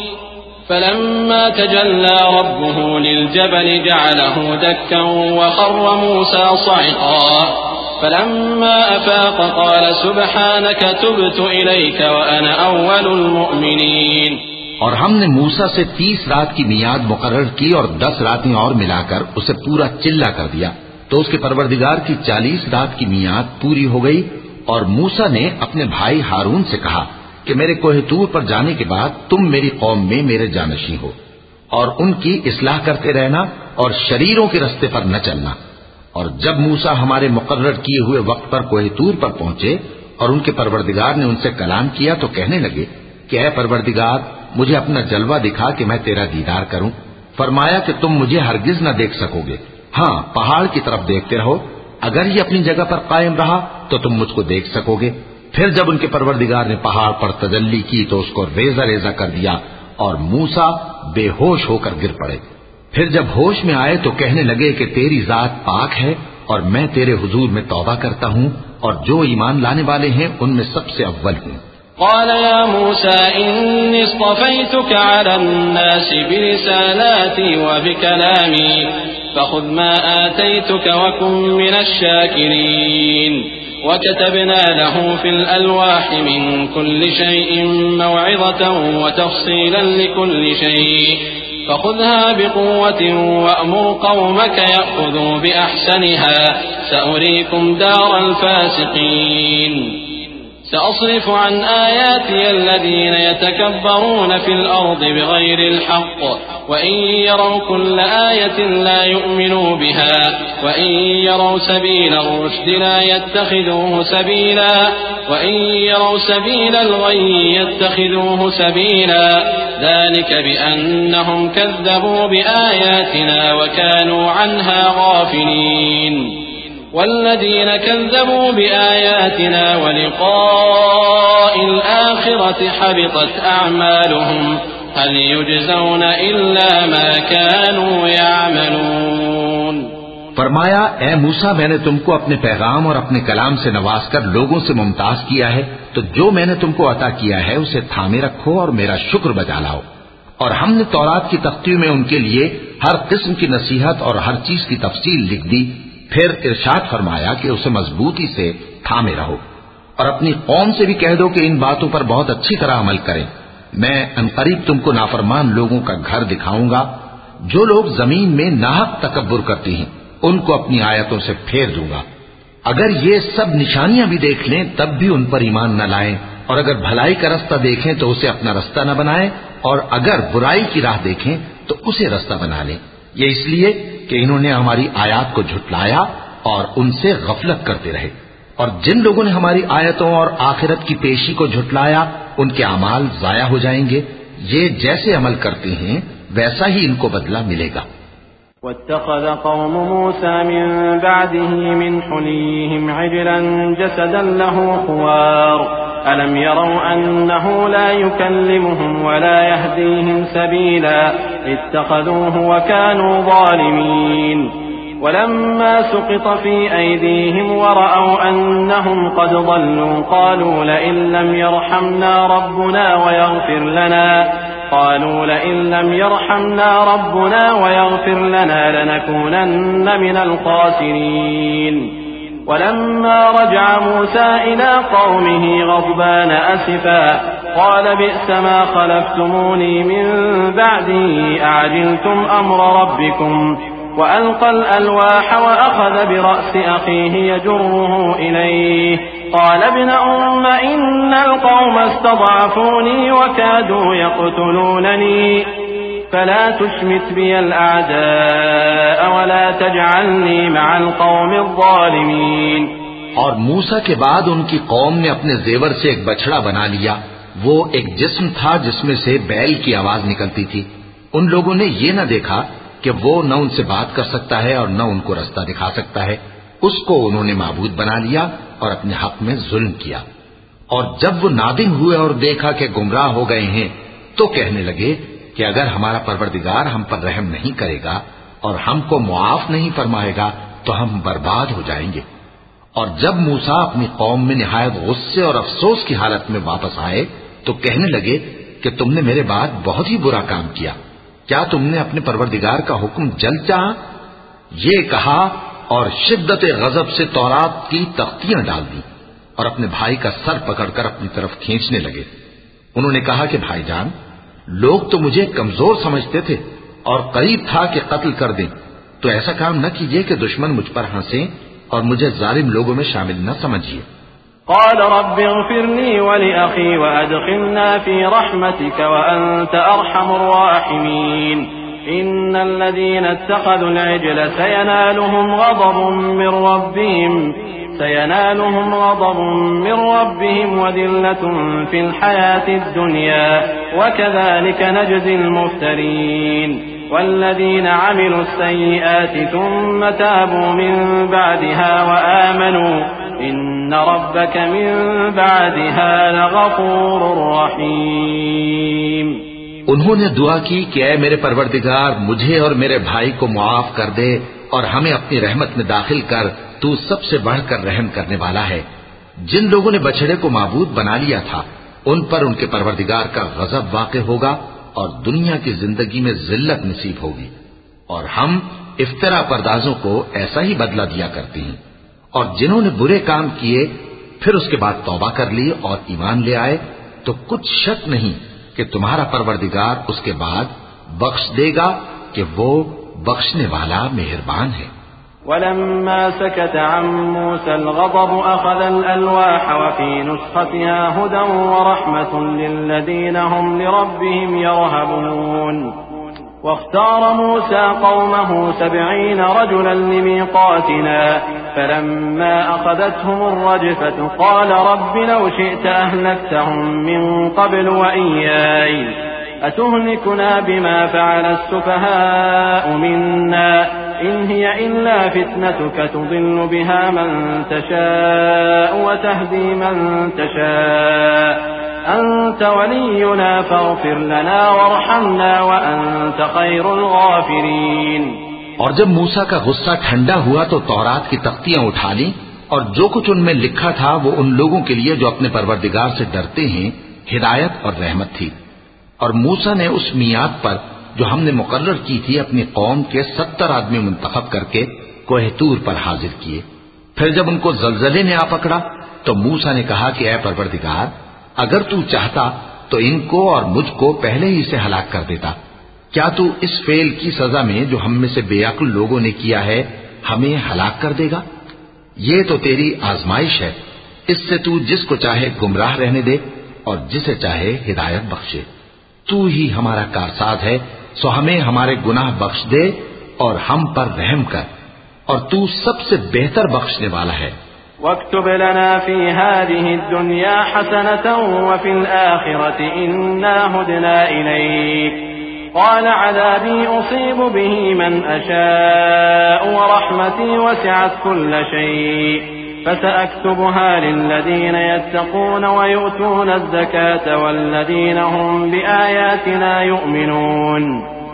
فلما تجلى ربه للجبل جعله دكا وخر موسى صعقا فلما أفاق قال سبحانك تبت إليك وأنا أول المؤمنين। और हमने मूसा से तीस रात की मियाद मुकर्रर की और दस रातें और मिलाकर उसे पूरा चिल्ला कर दिया, तो उसके परवरदिगार की चालीस रात की मियाद पूरी हो गई। और मूसा ने अपने भाई हारून से कहा कि मेरे कोह तूर पर जाने के बाद तुम मेरी कौम में मेरे जानशी हो और उनकी इस्लाह करते रहना और शरीरों के रास्ते पर न चलना। और जब मूसा हमारे मुकर्रर किए हुए वक्त पर कोह तूर पर पहुंचे और उनके परवरदिगार ने उनसे कलाम किया तो कहने लगे कि ऐ परवरदिगार, मुझे अपना जलवा दिखा कि मैं तेरा दीदार करूं। फरमाया कि तुम मुझे हरगिज न देख सकोगे, हाँ पहाड़ की तरफ देखते रहो, अगर ये अपनी जगह पर कायम रहा तो तुम मुझको देख सकोगे। फिर जब उनके परवरदिगार ने पहाड़ पर तजल्ली की तो उसको रेजा रेजा कर दिया और मूसा बेहोश होकर गिर पड़े। फिर जब होश में आए तो कहने लगे कि तेरी जात पाक है और मैं तेरे हुजूर में तौबा करता हूँ और जो ईमान लाने वाले हैं उनमें सबसे अव्वल हूँ। قال يا موسى إني اصطفيتك على الناس برسالاتي وبكلامي فخذ ما آتيتك وكن من الشاكرين وكتبنا له في الألواح من كل شيء موعظة وتفصيلا لكل شيء فخذها بقوة وأمر قومك يأخذوا بأحسنها سأريكم دار الفاسقين سأصرف عن آياتي الذين يتكبرون في الأرض بغير الحق وإن يروا كل آية لا يؤمنوا بها وإن يروا سبيل الرشد لا يتخذوه سبيلا وإن يروا سبيل الغي يتخذوه سبيلا ذلك بأنهم كذبوا بآياتنا وكانوا عنها غافلين والذين كذبوا بآياتنا ولقاء الآخرة حبطت أعمالهم هل يجزون إلا ما كانوا يعملون। फरमाया, ए मूसा, मैंने तुमको अपने पैगाम और अपने कलाम से नवाजकर लोगों से मुमताज किया है, तो जो मैंने तुमको अता किया है उसे थामे रखो और मेरा शुक्र बजा लाओ। और हमने तौरात की तख्ती में उनके लिए हर किस्म की नसीहत और हर चीज की तफसील लिख दी। फिर इरशाद फरमाया कि उसे मजबूती से थामे रहो और अपनी कौम से भी कह दो कि इन बातों पर बहुत अच्छी तरह अमल करें। मैं अनकरीब तुमको नाफरमान लोगों का घर दिखाऊंगा। जो लोग जमीन में नाहक तकब्बुर करती हैं उनको अपनी आयतों से फेर दूंगा। अगर ये सब निशानियां भी देख लें तब भी उन पर ईमान न लाएं, और अगर भलाई का रास्ता देखें तो उसे अपना रास्ता न बनाएं, और अगर बुराई की राह देखें तो उसे रास्ता बना लें। ये इसलिए कि इन्होंने हमारी आयत को झुटलाया और उनसे गफलत करते रहे। और जिन लोगों ने हमारी आयतों और आखिरत की पेशी को झुटलाया उनके अमाल जाया हो जाएंगे। ये जैसे अमल करते हैं वैसा ही इनको बदला मिलेगा। واتخذ قوم موسى من بعده من حليهم عجلا جسدا له خوار ألم يروا أنه لا يكلمهم ولا يهديهم سبيلا اتخذوه وكانوا ظالمين ولما سقط في أيديهم ورأوا أنهم قد ضلوا قالوا لئن لم يرحمنا ربنا ويغفر لنا قالوا لئن لم يرحمنا ربنا ويغفر لنا لنكونن من الخاسرين. ولما رجع موسى إلى قومه غضبان أسفا قال بئس ما خلفتموني من بعدي أعجلتم أمر ربكم وألقى الألواح وأخذ برأس أخيه يجره إليه قال ابن أم إن القوم استضعفوني وكادوا يقتلونني فلا تشمت بي الأعداء ولا تجعلني مع القوم الظالمين. और मूसा के बाद उनकी कौम ने अपने जेवर से एक बछड़ा बना लिया। वो एक जिस्म था जिसमें से बैल की आवाज निकलती थी। उन लोगों ने ये न देखा कि वो न उनसे बात कर सकता है और न उनको रास्ता दिखा सकता है। उसको उन्होंने माबूद बना लिया और अपने हक में जुल्म किया। और जब वो नादिम हुए और देखा कि गुमराह हो गए हैं तो कहने लगे कि अगर हमारा परवरदिगार हम पर रहम नहीं करेगा और हमको मुआफ नहीं फरमाएगा तो हम बर्बाद हो जाएंगे। और जब मूसा अपनी कौम में निहायत गुस्से और अफसोस की हालत में वापस आए तो कहने लगे कि तुमने मेरे बाद बहुत ही बुरा काम किया। क्या तुमने अपने परवरदिगार का हुक्म जल्द चाहा? ये कहा और शिद्दत गजब से तौरात की तख्तियां डाल दी और अपने भाई का सर पकड़कर अपनी तरफ खींचने लगे। उन्होंने कहा कि भाईजान, लोग तो मुझे कमजोर समझते थे और करीब था कि कत्ल कर दें, तो ऐसा काम न कीजिए कि दुश्मन मुझ पर हंसे और मुझे जालिम लोगों में शामिल न समझिए। قال رب اغفر لي ولأخي وأدخلنا في رحمتك وأنت أرحم الراحمين. إن الذين اتخذوا العجل سينالهم غضب من ربهم سينالهم غضب من ربهم وذلة في الحياة الدنيا وكذلك نجزي المفترين. والذين عملوا السيئات ثم تابوا من بعدها وآمنوا إن ربك من بعدها لغفور رحيم. उन्होंने दुआ की कि ऐ मेरे परवरदिगार, मुझे और मेरे भाई को मुआफ कर दे और हमें अपनी रहमत में दाखिल कर, तू सबसे बढ़कर रहम करने वाला है। जिन लोगों ने बछड़े को माबूद बना लिया था उन पर उनके परवरदिगार का गजब वाक़े होगा और दुनिया की जिंदगी में जिल्लत नसीब होगी। और हम इफ्तरा परदाजों को ऐसा ही बदला दिया करते हैं। और जिन्होंने बुरे काम किए फिर उसके बाद तौबा कर ली और ईमान ले आए तो कुछ शक नहीं कि तुम्हारा परवरदिगार उसके बाद बख्श देगा कि वो बख्शने वाला मेहरबान है। ولما سكت عن موسى الغضب أخذ الألواح وفي نسختها هدى ورحمة للذين هم لربهم يرهبون. واختار موسى قومه سبعين رجلا لميقاتنا فلما أخذتهم الرجفة قال رب لو شئت أهلكتهم من قبل وإياي أتهلكنا بما فعل السفهاء منا إن هي إلا فتنتك تضل بها من تشاء وتهدي من تشاء أنت ولينا فاغفر لنا وارحمنا وأنت خير الغافرين. और जब मूसा का गुस्सा ठंडा हुआ तो तौरात की तख्तियां उठा ली और जो कुछ उनमें लिखा था वो उन लोगों के लिए जो अपने परवरदिगार से डरते हैं हिदायत और रहमत थी। और मूसा ने उस मियाद पर जो हमने मुकर्रर की थी अपनी कौम के सत्तर आदमी मुंतखब करके कोहतूर पर हाजिर किए। फिर जब उनको जलजले ने आ पकड़ा तो मूसा ने कहा कि ऐ परवरदिगार, अगर तू चाहता तो इनको और मुझको पहले ही से हलाक कर देता। क्या तू इस फेल की सजा में जो हम में से बेअक्ल लोगों ने किया है हमें हलाक कर देगा? ये तो तेरी आजमाइश है, इससे तू जिसको चाहे गुमराह रहने दे और जिसे चाहे हिदायत बख्शे। तू ही हमारा कारसाज है, सो हमें हमारे गुनाह बख्श दे और हम पर रहम कर, और तू सबसे बेहतर बख्शने वाला है। वक्तुब लना फी हादिहि दुनिया हसनतन व फिल आखिरति इन्ना हुदना इलैक क़ाल अज़ाबी उसीबु बिही मन अशाअ व रहमती वसिअत कुल्ल शै' فسأكتبها للذين يتقون ويؤتون الزكاة والذين هم بآياتنا يؤمنون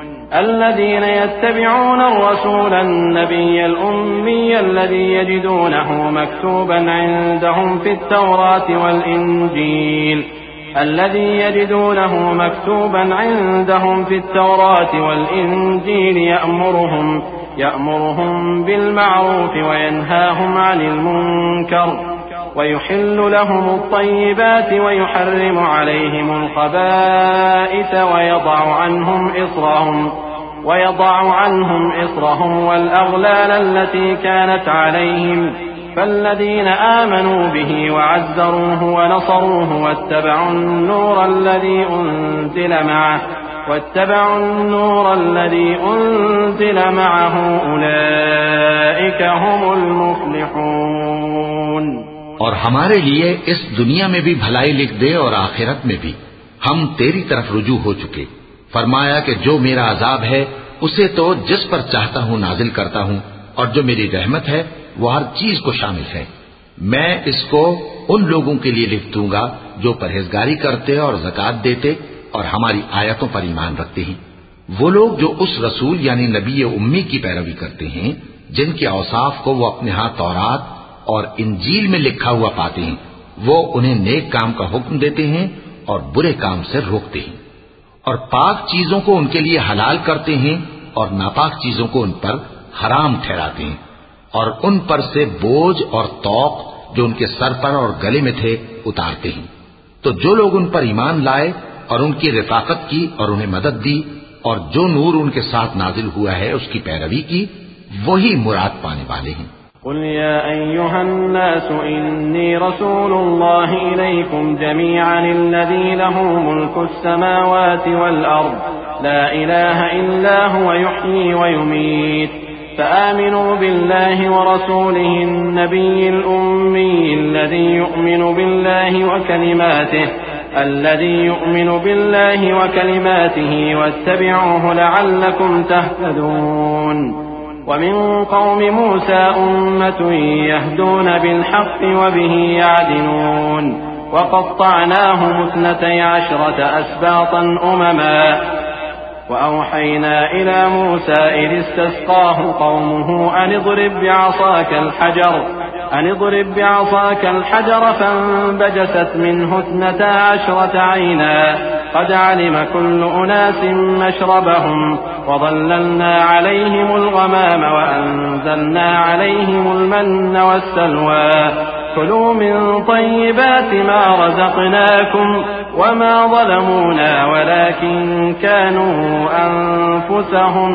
الذين يتبعون الرسول النبي الأمي الذي يجدونه مكتوبا عندهم في التوراة والإنجيل الذي يجدونه مكتوبا عندهم في التوراة والإنجيل يأمرهم يأمرهم بالمعروف وينهاهم عن المنكر ويحل لهم الطيبات ويحرم عليهم الخبائث ويضع عنهم إصرهم ويضع عنهم إصرهم والأغلال التي كانت عليهم فالذين آمنوا به وعزروه ونصروه واتبعوا النور الذي أنزل معه واتبعوا النور الذي أنزل معه أولئك هم المفلحون. और हमारे लिए इस दुनिया में भी भलाई लिख दे और आखिरत में भी हम तेरी तरफ रुजू हो चुके। फरमाया कि जो मेरा अजाब है उसे तो जिस पर चाहता हूँ नाजिल करता हूँ और जो मेरी रहमत है वो हर चीज को शामिल है। मैं इसको उन लोगों के लिए लिख दूंगा जो परहेजगारी करते और ज़कात देते और हमारी आयतों पर ईमान रखते हैं। वो लोग जो उस रसूल यानी नबी उम्मी की पैरवी करते हैं जिनके औसाफ को वो अपने हाथ तौरात और इंजील में लिखा हुआ पाते हैं, वो उन्हें नेक काम का हुक्म देते हैं और बुरे काम से रोकते हैं और पाक चीजों को उनके लिए हलाल करते हैं और नापाक चीजों को उन पर हराम ठहराते हैं और उन पर से बोझ और तौक जो उनके सर पर और गले में थे उतारते हैं। तो जो लोग उन पर ईमान लाए और उनकी रिफाकत की और उन्हें मदद दी और जो नूर उनके साथ नाजिल हुआ है उसकी पैरवी की, वही मुराद पाने वाले हैं। قل يا أيها الناس إني رسول الله إليكم جميعا الذي له ملك السماوات والأرض لا إله إلا هو يحيي ويميت فآمنوا بالله ورسوله النبي الأمي الذي يؤمن بالله وكلماته الذي يؤمن بالله وكلماته واتبعوه لعلكم تهتدون. ومن قوم موسى أمة يهدون بالحق وبه يعدلون وقطعناهم اثنتي عشرة أسباطا أمما وأوحينا إلى موسى إذ استسقاه قومه أن اضرب بعصاك الحجر أن اضرب بعصاك الحجر فانبجست منه اثنتا عشرة عينا قد علم كل أناس مشربهم وظللنا عليهم الغمام وأنزلنا عليهم المن والسلوى كلوا من طيبات ما رزقناكم وما ظلمونا ولكن كانوا أنفسهم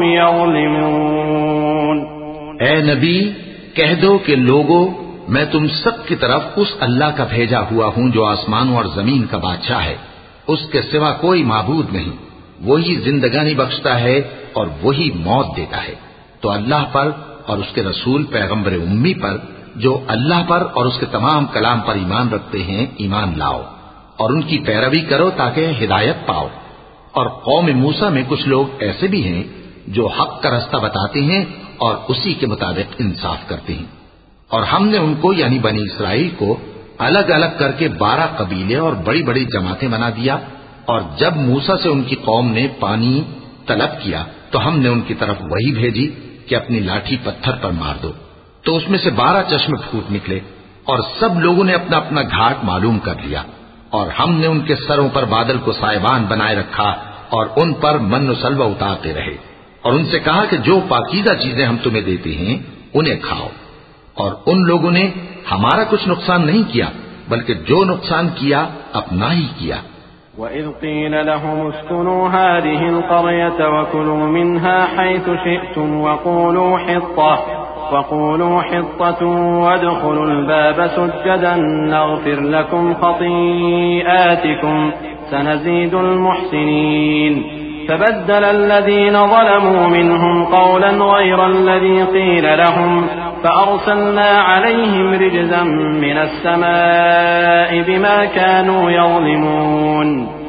يظلمون. ऐ नबी कह दो कि लोगों, मैं तुम सब की तरफ उस अल्लाह का भेजा हुआ हूँ जो आसमानों और जमीन का बादशाह है। उसके सिवा कोई माबूद नहीं। वही जिंदगानी बख्शता है और वही मौत देता है। तो अल्लाह पर और उसके रसूल पैगंबर उम्मी पर जो अल्लाह पर और उसके तमाम कलाम पर ईमान रखते हैं ईमान लाओ और उनकी पैरवी करो ताकि हिदायत पाओ। और कौम मूसा में कुछ लोग ऐसे भी हैं जो हक का रास्ता बताते हैं और उसी के मुताबिक इंसाफ करते हैं। और हमने उनको यानी बनी इसराइल को अलग अलग करके बारह कबीले और बड़ी बड़ी जमातें बना दिया। और जब मूसा से उनकी कौम ने पानी तलब किया तो हमने उनकी तरफ वही भेजी कि अपनी लाठी पत्थर पर मार दो। तो उसमें से बारह चश्मे फूट निकले और सब लोगों ने अपना अपना घाट मालूम कर लिया। और हमने उनके सरों पर बादल को साइबान बनाए रखा और उन पर मन सलवा उतारते रहे और उनसे कहा कि जो पाकीज़ा चीजें हम तुम्हें देते हैं उन्हें खाओ। और उन लोगों ने हमारा कुछ नुकसान नहीं किया बल्कि जो नुकसान किया अपना ही किया। وَإِذْ قِيلَ لَهُمُ اسْكُنُوا هَٰذِهِ الْقَرْيَةَ وَكُلُوا مِنْهَا حَيْثُ شِئْتُمْ وَقُولُوا حِطَّةٌ وَقُولُوا حِطَّةٌ وَادْخُلُوا الْبَابَ سُجَّدًا نَّغْفِرْ لَكُمْ خَطِيئَاتِكُمْ سَنَزِيدُ الْمُحْسِنِينَ. فبدل الذين ظلموا منهم قولا غير الذي قيل لهم فأرسلنا عليهم رجزا من السماء بما كانوا يظلمون.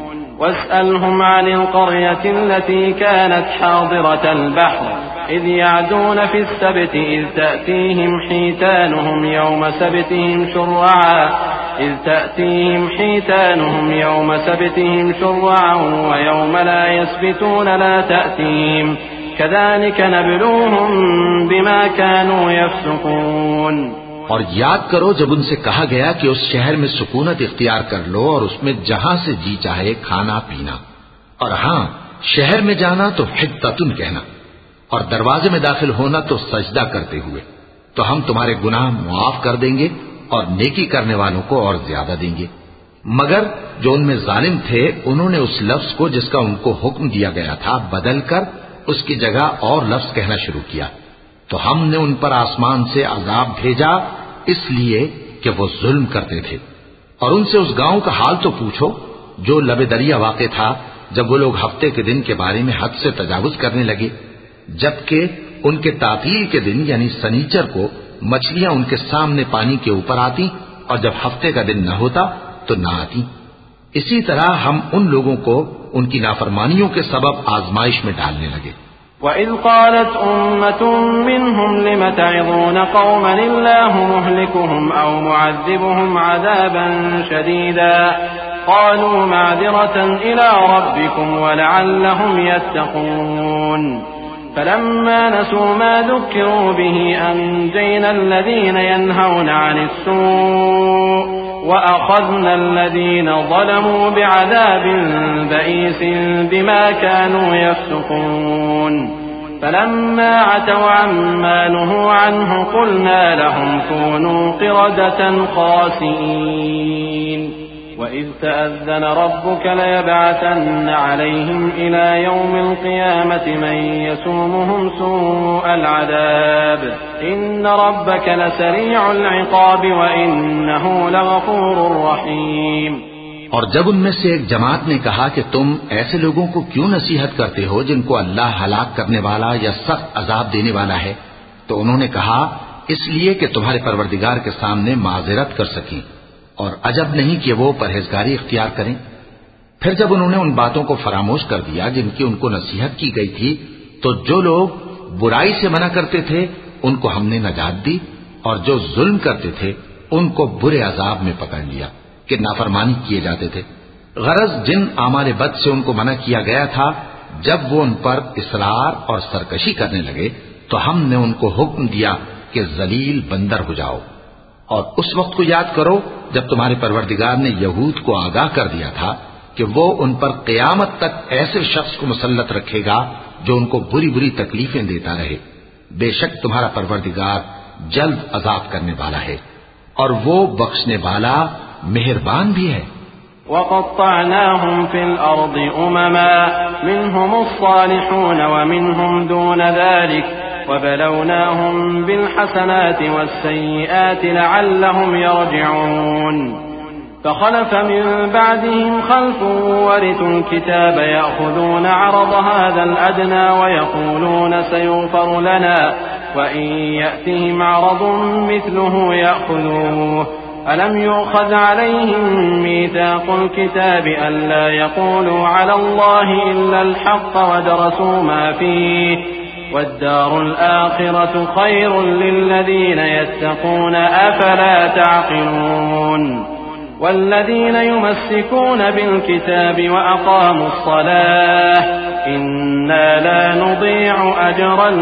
واسألهم عن القرية التي كانت حاضرة البحر إذ يعدون في السبت إذ تأتيهم حيتانهم يوم سبتهم شرعا إذ تأتيهم حيتانهم يوم سبتهم شرعا ويوم لا يسبتون لا تأتيهم كذلك نبلوهم بما كانوا يفسقون. और याद करो जब उनसे कहा गया कि उस शहर में सुकूनत इख्तियार कर लो और उसमें जहां से जी चाहे खाना पीना, और हां शहर में जाना तो हित्ततुन कहना, और दरवाजे में दाखिल होना तो सजदा करते हुए, तो हम तुम्हारे गुनाह मुआफ कर देंगे और नेकी करने वालों को और ज्यादा देंगे। मगर जो उनमें जालिम थे उन्होंने उस लफ्ज को जिसका उनको हुक्म दिया गया था बदलकर उसकी जगह और लफ्ज कहना शुरू किया, तो हमने उन पर आसमान से अजाब भेजा इसलिए कि वो जुल्म करते थे। और उनसे उस गांव का हाल तो पूछो जो लबे दरिया वाक़े था, जब वो लोग हफ्ते के दिन के बारे में हद से तजावुज करने लगे, जबकि उनके तातील के दिन यानी सनीचर को मछलियां उनके सामने पानी के ऊपर आती और जब हफ्ते का दिन न होता तो न आती। इसी तरह हम उन लोगों को उनकी नाफरमानियों के सबब आजमाइश में डालने लगे। वइज़ क़ालत उम्मतुम मिनहुम लिम तइज़ून क़ौमन इल्लाहु मुहलिकुहुम औ मुअज़्ज़िबुहुम अज़ाबन शदीदा क़ालू मअज़िरतन इला रब्बिकुम वलअल्लहुम यत्तक़ून फलम्मा नसू मा ज़ुक्किरू बिही अंजयना अल्लज़ीन यन्हौना अनिस्सूअ वअख़ज़ना अल्लज़ीन ज़लमू बिअज़ाबिन बईसिन बिमा कानू यफ़्सुक़ून फलम्मा अतव अम्मा नुहू अन्हु क़ुलना लहुम कूनू क़िरदतन ख़ासिईन वइज़ तअज़्ज़न रब्बुक लयबअथन्न अलैहिम इला यौमिल क़ियामति मन यसूमुहुम सूअल अज़ाब इन्न रब्बक लसरीउल इक़ाब व इन्नहु लगफ़ूरुर रहीम। और जब उनमें से एक जमात ने कहा कि तुम ऐसे लोगों को क्यों नसीहत करते हो जिनको अल्लाह हलाक करने वाला या सख्त अजाब देने वाला है, तो उन्होंने कहा इसलिए कि तुम्हारे परवरदिगार के सामने माज़िरत कर सकें और अजब नहीं कि वो परहेजगारी इख्तियार करें। फिर जब उन्होंने उन बातों को फरामोश कर दिया जिनकी उनको नसीहत की गई थी, तो जो लोग बुराई से मना करते थे उनको हमने नजात दी और जो जुल्म करते थे उनको बुरे अजाब में पकड़ लिया कि नाफरमानी किए जाते थे। गरज जिन आमाल बद से उनको मना किया गया था, जब वो उन पर इसरार और सरकशी करने लगे तो हमने उनको हुक्म दिया कि जलील बंदर हो जाओ। और उस वक्त को याद करो जब तुम्हारे परवरदिगार ने यहूद को आगाह कर दिया था कि वो उन पर क़यामत तक ऐसे शख्स को मुसल्लत रखेगा जो उनको बुरी बुरी तकलीफें देता रहे। बेशक तुम्हारा परवरदिगार जल्द अजाब करने वाला है और वो बख्शने वाला मेहरबान भी है। वक़त्तअनाहुम फिल अर्दि उममा मिनहुमुस्सालिहून व मिनहुम दून ज़ालिक वबलवनाहुम बिलहसनाति वस्सय्यिआति लअल्लहुम यरजिऊन फखलफ मिन बअदिहिम खल्फुन वरिथुल किताब यअख़ुज़ून अरज़ हाज़ल अदना वयक़ूलून सयुग़फ़रु लना वइन यअतिहिम अरज़ुन मिस्लुहु यअख़ुज़ूहु अलम युअख़ज़ अलैहिम मीसाक़ुल किताब अल्ला यक़ूलू अलल्लाहि इल्लल हक़्क़ वदरसू मा फ़ीहि वद्दारुल आख़िरतु ख़ैरुल लिल्लज़ीन यत्तक़ून अफ़ला तअक़िलून वल्लज़ीन युमस्सिकून बिलकिताब वअक़ामुस्सलाह इन्ना ला नुज़ीअु अजरल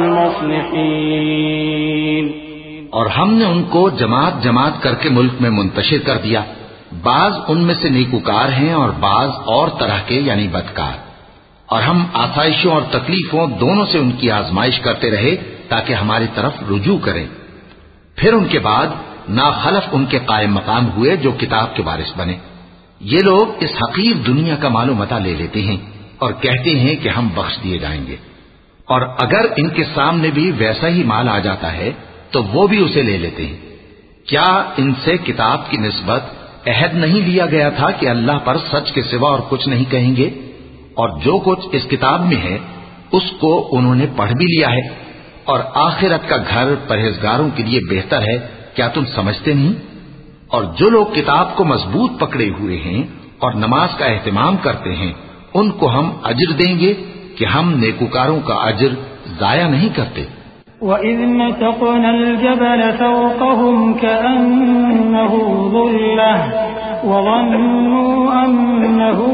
मुस्लिहीन। और हमने उनको जमात जमात करके मुल्क में मुंतशिर कर दिया। बाज उनमें से नेकूकार हैं और बाज और तरह के यानी बदकार। और हम आसाइशों और तकलीफों दोनों से उनकी आजमाइश करते रहे ताकि हमारी तरफ रुजू करें। फिर उनके बाद नाखलफ उनके कायम मकाम हुए जो किताब के वारिस बने। ये लोग इस हकीर दुनिया का मालूम मता ले लेते हैं और कहते हैं कि हम बख्श दिए जाएंगे, और अगर इनके सामने भी वैसा ही माल आ जाता है तो वो भी उसे ले लेते हैं। क्या इनसे किताब की निस्बत अहद नहीं लिया गया था कि अल्लाह पर सच के सिवा और कुछ नहीं कहेंगे? और जो कुछ इस किताब में है उसको उन्होंने पढ़ भी लिया है, और आखिरत का घर परहेजगारों के लिए बेहतर है। क्या तुम समझते नहीं? और जो लोग किताब को मजबूत पकड़े हुए हैं और नमाज का एहतमाम करते हैं उनको हम अजर देंगे कि हम नेकूकारों का अजर जाया नहीं करते। वइज़ नतक़नल जबल फ़ौक़हुम कअन्नहु ज़ुल्लह वज़न्नू अन्नहु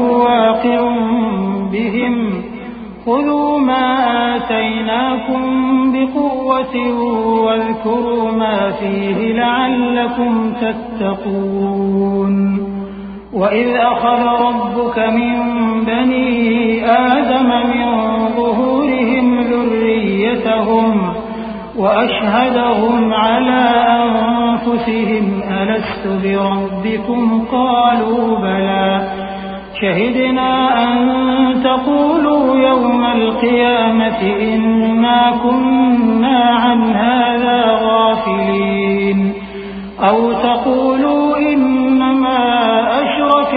वाक़िउन बिहिम ख़ुज़ू मा आतैनाकुम बिक़ुव्वतिन بكرة واذكروا ما فيه لعلكم تتقون وإذ أخذ ربك من بني آدم من ظهورهم ذريتهم وأشهدهم على أنفسهم ألست بربكم قالوا بلى شهدنا أن تقولوا يوم القيامة إنا كنا عن هذا غافلين أو تقولوا إنما أشرك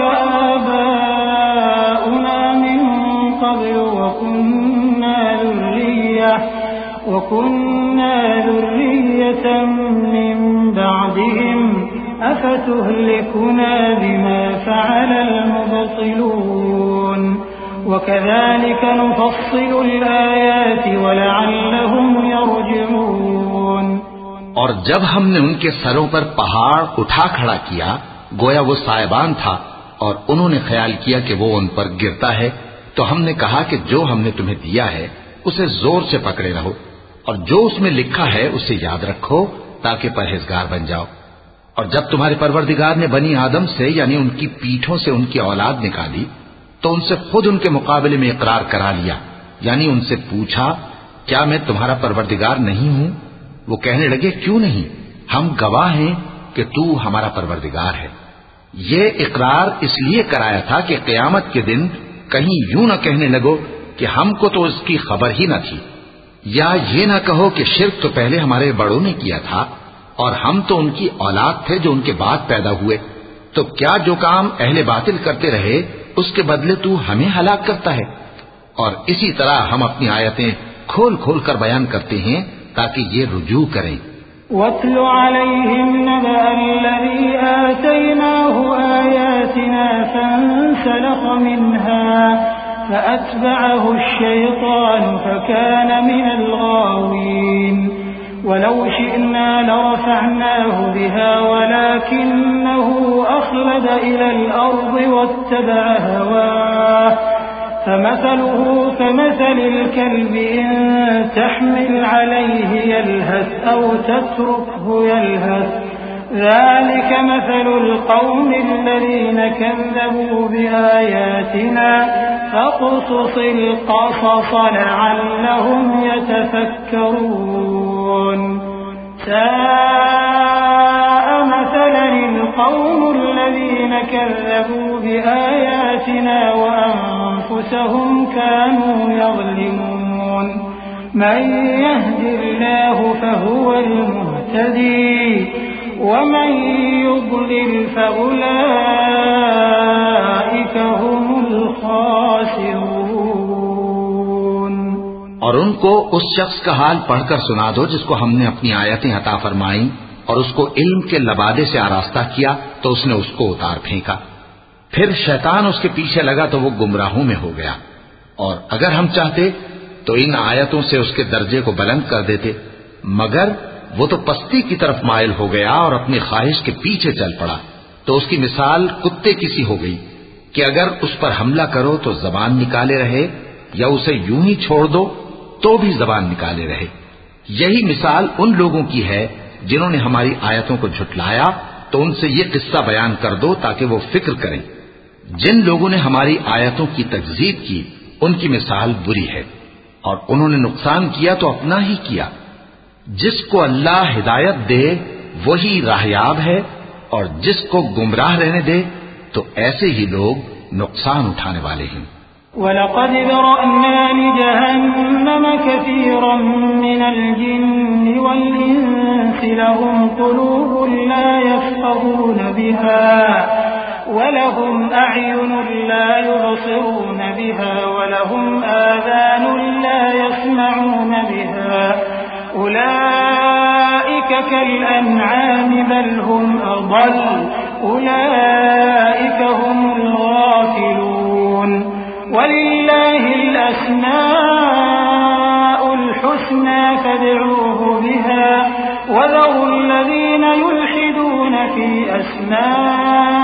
آباؤنا من قبل وكنا ذرية وكنا ذرية من بعدهم أفتهلكنا بما فعل المبطلون وكذلك نفصل الآيات ولعلهم يرجعون और जब हमने उनके सरों पर पहाड़ उठा खड़ा किया गोया वो सायबान था और उन्होंने ख्याल किया कि वो उन पर गिरता है तो हमने कहा कि जो हमने तुम्हें दिया है उसे जोर से पकड़े रहो और जो उसमें लिखा है उसे याद रखो ताकि परहेजगार बन जाओ। और जब तुम्हारे परवरदिगार ने बनी आदम से यानी उनकी पीठों से उनकी औलाद निकाली तो उनसे खुद उनके मुकाबले में इकरार करा लिया यानी उनसे पूछा क्या मैं तुम्हारा परवरदिगार नहीं हूं? वो कहने लगे क्यों नहीं, हम गवाह हैं कि तू हमारा परवरदिगार है। ये इकरार इसलिए कराया था कि क़यामत के दिन कहीं यूं न कहने लगो कि हमको तो इसकी खबर ही न थी, या ये न कहो कि शिर्क तो पहले हमारे बड़ों ने किया था और हम तो उनकी औलाद थे जो उनके बाद पैदा हुए। तो क्या जो काम अहले बातिल करते रहे उसके बदले तू हमें हलाक करता है? और इसी तरह हम अपनी आयतें खोल खोल कर बयान करते हैं ताकि ये रुजू करें। वत्लु अलैहिम नबअ अल्लज़ी आतैनाहु आयातिना फंसलख़ मिन्हा फअत्बअहु अश-शयतानु फकान मिनल गावीन वलौ शि'ना लरफ़अनाहु बिहा वलाकिन्नहु अख़लद इलल अर्ज़ि वत्तबअ हवाह فمثله كمثل الكلب إن تحمل عليه يلهث أو تتركه يلهث ذلك مثل القوم الذين كذبوا بآياتنا فاقصص القصص لعلهم يتفكرون ساء مثلا القوم الذين كذبوا بآياتنا وأنفسهم كانوا يظلمون من يهد الله فهو المهتدي ومن يضلل فأولئك هم الخاسرون। और उनको उस शख्स का हाल पढ़कर सुना दो जिसको हमने अपनी आयतें अता फरमाई और उसको इल्म के लबादे से आरास्ता किया तो उसने उसको उतार फेंका। फिर शैतान उसके पीछे लगा तो वो गुमराहों में हो गया। और अगर हम चाहते तो इन आयतों से उसके दर्जे को बुलंद कर देते, मगर वो तो पस्ती की तरफ मायल हो गया और अपनी ख्वाहिश के पीछे चल पड़ा। तो उसकी मिसाल कुत्ते की सी हो गई कि अगर उस पर हमला करो तो जबान निकाले रहे या उसे यूं ही छोड़ दो तो भी जबान निकाले रहे। यही मिसाल उन लोगों की है जिन्होंने हमारी आयतों को झुटलाया, तो उनसे ये किस्सा बयान कर दो ताकि वो फिक्र करें। जिन लोगों ने हमारी आयतों की तकजीब की उनकी मिसाल बुरी है और उन्होंने नुकसान किया तो अपना ही किया। जिसको अल्लाह हिदायत दे वही राहयाब है और जिसको गुमराह रहने दे तो ऐसे ही लोग नुकसान उठाने वाले हैं। वलक़द ज़रअना लिजहन्नम कसीरन मिनल जिन्नि वल इंसि लहुम क़ुलूबुन ला यफ़क़हून बिहा वलहुम अअयुनुन ला युबसिरून बिहा वलहुम आज़ानुन ला यस्मऊन बिहा उलाइक कल्अनआम बल हुम अضल उलाइक हुमुल गाफ़िलून वलिल्लाहिल अस्माउल हुस्ना फad'ूहु बिहा वज़रुल लज़ीना युल्हिदून फी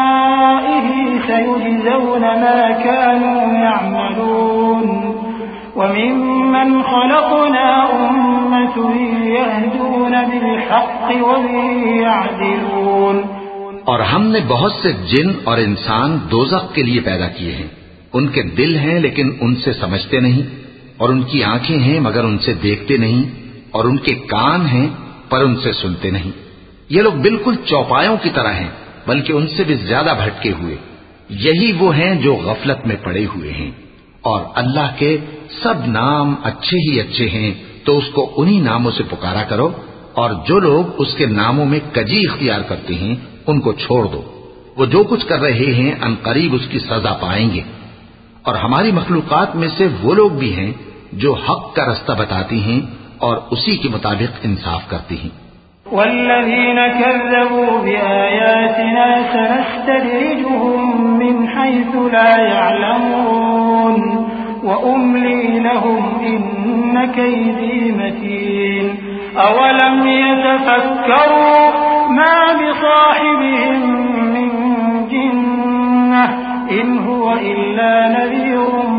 अस्माइहि सयुजज़ौन मा कानू यअमलून वमिम्मन खलक़ना उम्मतुन यहदून बिलहक़्क़ि व बिही यअदिलून। और हमने बहुत से जिन और इंसान दोज़ख के लिए पैदा किए हैं। उनके दिल हैं लेकिन उनसे समझते नहीं, और उनकी आंखें हैं मगर उनसे देखते नहीं, और उनके कान हैं पर उनसे सुनते नहीं। ये लोग बिल्कुल चौपायों की तरह हैं, बल्कि उनसे भी ज्यादा भटके हुए। यही वो हैं जो गफलत में पड़े हुए हैं। और अल्लाह के सब नाम अच्छे ही अच्छे हैं, तो उसको उन्हीं नामों से पुकारा करो, और जो लोग उसके नामों में कजी इख्तियार करते हैं उनको छोड़ दो। वो जो कुछ कर रहे हैं अनकरीब उसकी सजा पाएंगे। और हमारी मखलूकात में से वो लोग भी हैं जो हक का रास्ता बताती हैं और उसी के मुताबिक इंसाफ करती हैं। वल्लज़ीन कज़्ज़बू बिआयातिना सनस्तदरिजुहुम मिन हैसु ला यअलमून व उम्ली लहुम इन्न कैदी मतीन। अवलम यतफक्करू मा बिसाहिबिहिम मिन जिन्नह इन हुवा इल्ला नज़ीरुम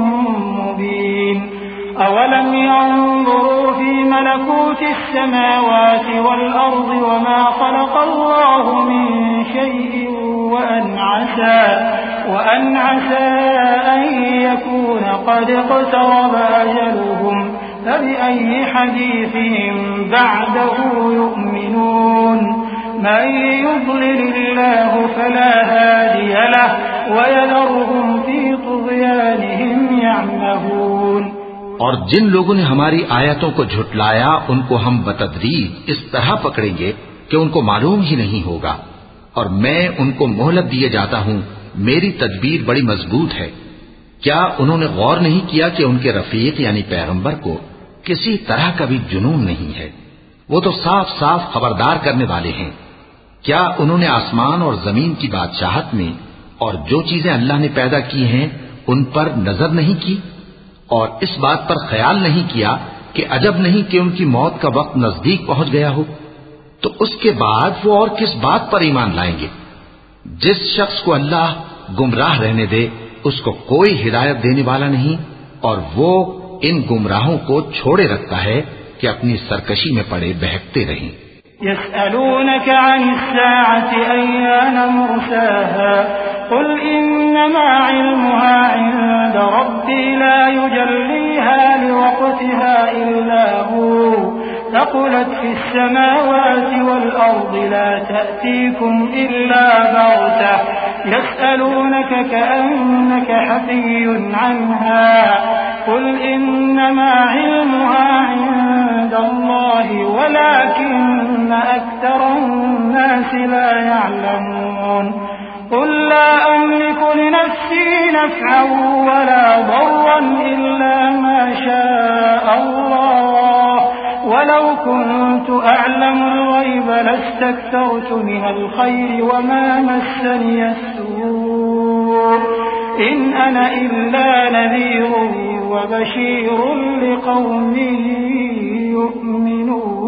मुबीन। अवलम यंज़ुरू फी मलकूति स्समावाति वल अर्ज़ि वमा खलक़ल्लाहु मिन शैइन व अन असा व अन असा अन यकून क़द इक़्तरब अजलुहुम फबिअय्यि हदीसिन बअदहु यु'मिनून। मन युضلिल्लाहु फला हादिय लहु व यज़रुहुम फी तुग़यानिहिम यअमहून। और जिन लोगों ने हमारी आयतों को झुटलाया उनको हम बतदरीज इस तरह पकड़ेंगे कि उनको मालूम ही नहीं होगा। और मैं उनको मोहलत दिए जाता हूं, मेरी तदबीर बड़ी मजबूत है। क्या उन्होंने गौर नहीं किया कि उनके रफीक यानी पैगंबर को किसी तरह का भी जुनून नहीं है? वो तो साफ साफ खबरदार करने वाले हैं। क्या उन्होंने आसमान और जमीन की बादशाहत में और जो चीजें अल्लाह ने पैदा की हैं उन पर नजर नहीं की, और इस बात पर ख्याल नहीं किया कि अजब नहीं कि उनकी मौत का वक्त नजदीक पहुंच गया हो? तो उसके बाद वो और किस बात पर ईमान लाएंगे? जिस शख्स को अल्लाह गुमराह रहने दे उसको कोई हिदायत देने वाला नहीं, और वो इन गुमराहों को छोड़े रखता है कि अपनी सरकशी में पड़े बहकते रहें। यसअलूनक अनिस्साअति अय्यान मुर्साहा कुल इन्नमा इल्मुहा इंद रब्बी ला युजल्लीहा लिवक्तिहा इल्ला हू थक़ुलत फिस्समावाति वल अर्ज़ि ला तअतीकुम इल्ला बग़तह यसअलूनक कअन्नक हफ़िय्युन अन्हा कुल इन्नमा इल्मुहा इंदल्लाहि वलाकिन्न अक्सरन्नासि ला यअलमून। कुल ला अमलिकु लिनफ्सी नफ़अन वला दर्रन इल्ला मा शाअ अल्लाह वलौ कुन्तु अअलमुल ग़ैब लस्तक्थरतु मिनल ख़ैरि वमा मस्सनिय अस्सूअ इन अना इल्ला नज़ीरुन व बशीरुन लिक़ौमिन युमिनून।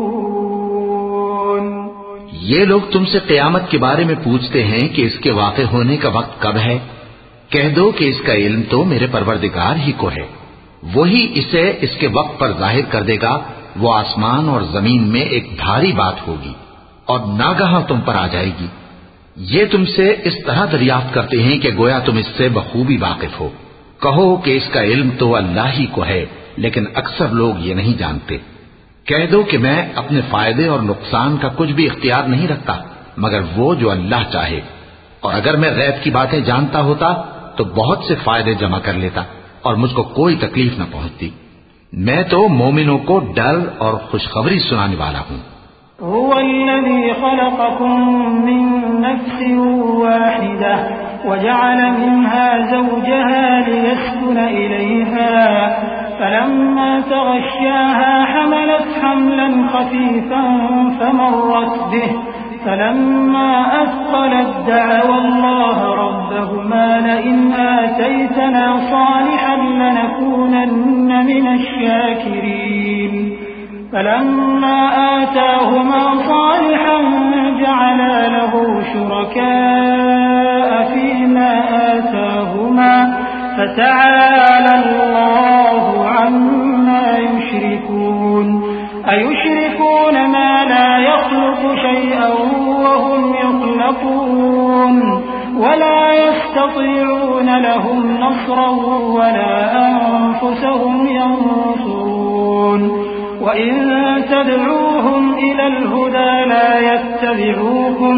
ये लोग तुमसे क़यामत के बारे में पूछते हैं कि इसके वाक़े होने का वक्त कब है। कह दो कि इसका इल्म तो मेरे परवरदिगार ही को है, वही इसे इसके वक्त पर जाहिर कर देगा। वो आसमान और जमीन में एक भारी बात होगी और नागहा तुम पर आ जाएगी। ये तुमसे इस तरह दरियाफ्त करते हैं कि गोया तुम इससे बखूबी वाकिफ हो। कहो कि इसका इल्म तो अल्लाह ही को है, लेकिन अक्सर लोग ये नहीं जानते। कह दो कि मैं अपने फायदे और नुकसान का कुछ भी इख्तियार नहीं रखता मगर वो जो अल्लाह चाहे, और अगर मैं गैब की बातें जानता होता तो बहुत से फायदे जमा कर लेता और मुझको कोई तकलीफ न पहुंचती। मैं तो मोमिनों को डर और खुशखबरी सुनाने वाला हूँ। हुवल्लज़ी खलक़कुम मिन नफ्सिन वाहिदह वजअल मिन्हा ज़ौजहा लियस्कुन इलैहा फलम्मा तग़श्शाहा हमलत हमलन खफ़ीफ़न फमर्रत बिही फलम्मा अثقلت दअवा अल्लाह रब्बहुमा लइन आतैतना सालिहन लनकूनन्न मिनश शाकिरीन। फलम्मा आताहुमा सालिहन जअला लहू शुरकाअ फीमा आताहुमा फ़तआला अल्लाहु अम्मा युश्रिकून अयुश्रिकून मा ला यख़्लुक़ु शैअन वहुम यख़्लक़ून वला यस्ततीऊन लहुम नस्रन वला अन्फुसहुम यंसुरून वइन तदऊहुम इलल हुदा ला यत्तबिऊकुम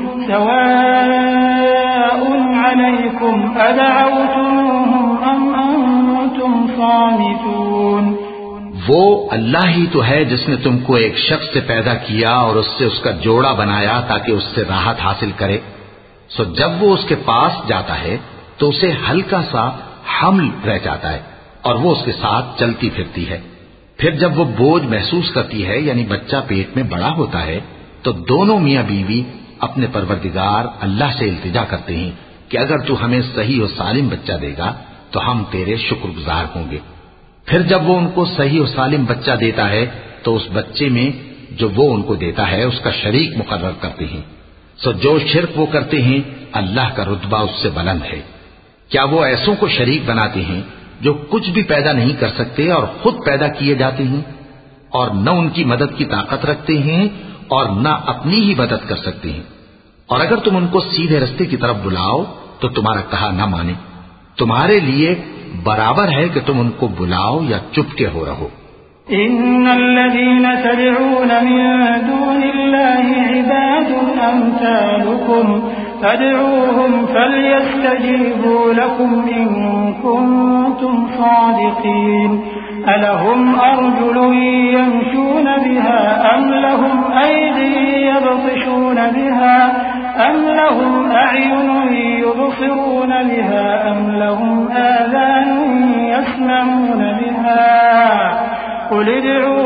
सवाउन अलैकुम अदअवतumuhum अम अंतुम सामितून। वो अल्लाह ही तो है जिसने तुमको एक शख्स से पैदा किया और उससे उसका जोड़ा बनाया ताकि उससे राहत हासिल करे। सो जब वो उसके पास जाता है तो उसे हल्का सा हमल रह जाता है और वो उसके साथ चलती फिरती है। फिर जब वो बोझ महसूस करती है यानी बच्चा पेट में बड़ा होता है तो दोनों मियां बीवी अपने परवरदिगार अल्लाह से इल्तिजा करते हैं कि अगर तू हमें सही और सालिम बच्चा देगा तो हम तेरे शुक्रगुजार होंगे। फिर जब वो उनको सही और सालिम बच्चा देता है तो उस बच्चे में जो वो उनको देता है उसका शरीक मुकर्रर करते हैं। सो जो शिर्क वो करते हैं अल्लाह का रुतबा उससे बुलंद है। क्या वो ऐसों को शरीक बनाते हैं जो कुछ भी पैदा नहीं कर सकते और खुद पैदा किए जाते हैं और न उनकी मदद की ताकत रखते हैं और न अपनी ही मदद कर सकते हैं। और अगर तुम उनको सीधे रास्ते की तरफ बुलाओ तो तुम्हारा कहा न माने। तुम्हारे लिए बराबर है कि तुम उनको बुलाओ या चुपके हो रहो। इन्नल्लज़ीना तदऊन मिन दूनिल्लाहि इबादुन अम्सालुकुम फदऊहुम फल्यस्तजीबू लकुम इन कुंतुम सादिकीन अलहुम अर्जुलुन यमशून बिहा अम लहुम अयदी यबतिशून बिहा अम लहुम अअयुनुन युबसिरून बिहा अम लहुम आज़ानुन यस्मऊन बिहा क़ुल उदዑ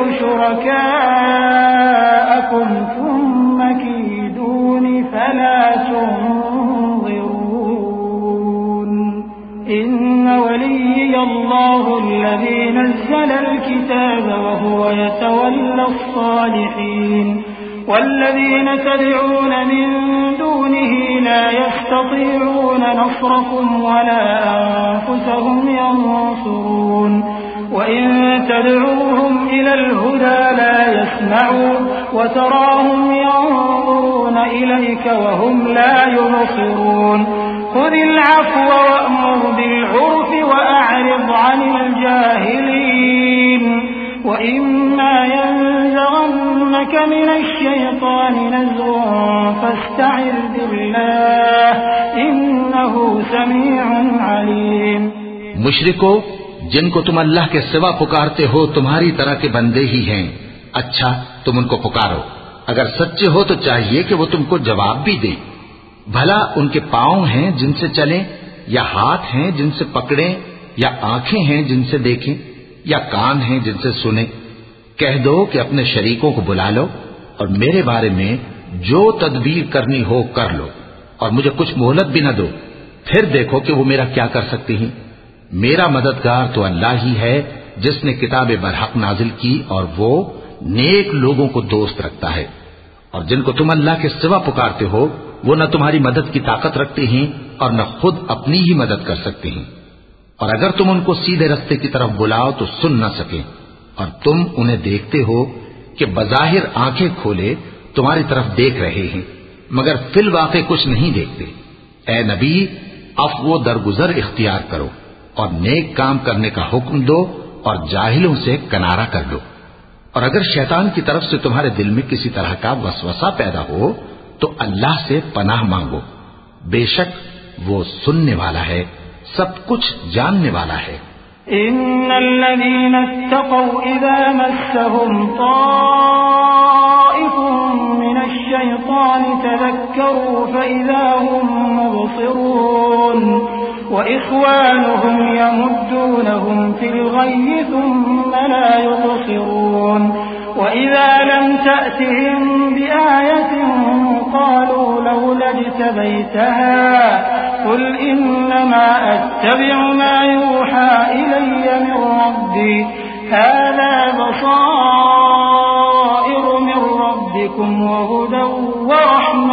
शुरकाअकुम थुम्म कीदूनि फला तुनज़िरून इन्न वलिय्य अल्लाहु अल्लज़ी नज़्ज़लल किताब वहुव यतवल्लस सालिहीन वल्लज़ीन तदऊन मिन दूनिही ला यस्ततीऊन नस्रकुम वला अन्फुसहुम यंसुरून वइन तदऊहुम इलल हुदा ला यस्मऊन वतराहुम यंظुरून इलैक वहुम ला युबसिरून खुदिल अफ़्व वअमुर बिलउर्फ़ वअअरिज़ अनिल जाहिलीन वइम्मा यंज़ग़न्नक मिनश शैतानि नज़ग़ुन फस्तइज़ बिल्लाह इन्नहु समीउन अलीम। मुशरिको, जिनको तुम अल्लाह के सिवा पुकारते हो तुम्हारी तरह के बंदे ही हैं। अच्छा, तुम उनको पुकारो। अगर सच्चे हो तो चाहिए कि वो तुमको जवाब भी दे। भला उनके पांव हैं जिनसे चलें, या हाथ हैं जिनसे पकड़ें, या आंखें हैं जिनसे देखें, या कान हैं जिनसे सुने। कह दो कि अपने शरीकों को बुला लो और मेरे बारे में जो तदबीर करनी हो कर लो और मुझे कुछ मोहलत भी न दो। फिर देखो कि वो मेरा क्या कर सकते हैं। मेरा मददगार तो अल्लाह ही है जिसने किताब बरहक नाजिल की और वो नेक लोगों को दोस्त रखता है। और जिनको तुम अल्लाह के सिवा पुकारते हो वो न तुम्हारी मदद की ताकत रखते हैं और न खुद अपनी ही मदद कर सकते हैं। और अगर तुम उनको सीधे रास्ते की तरफ बुलाओ तो सुन न सके और तुम उन्हें देखते हो कि बज़ाहिर आंखें खोले तुम्हारी तरफ देख रहे हैं मगर फिल वाक़े कुछ नहीं देखते। ए नबी, अब वो दरगुजर इख्तियार करो और नेक काम करने का हुक्म दो और जाहिलों से किनारा कर लो। और अगर शैतान की तरफ से तुम्हारे दिल में किसी तरह का वसवसा पैदा हो तो अल्लाह से पनाह मांगो। बेशक वो सुनने वाला है, सब कुछ जानने वाला है। इन्नल्लज़ीना इत्तक़ौ इज़ा मस्सहुम ताइफुम मिनश शैतानि तज़क्करू फ़इज़ा हुम मुबसिरून वइख़वानुहुम यमुद्दूनहुम फ़िल ग़य्यि थुम्म ला युबसिरून वइज़ा लम तअतिहिम बिआयतिन क़ालू लौला इज्तबैतहा क़ुल इन्नमा अत्तबिअु मा यूहा इलय्य मिन रब्बी हाज़ा बसाइरु मिन रब्बिकुम वहुदन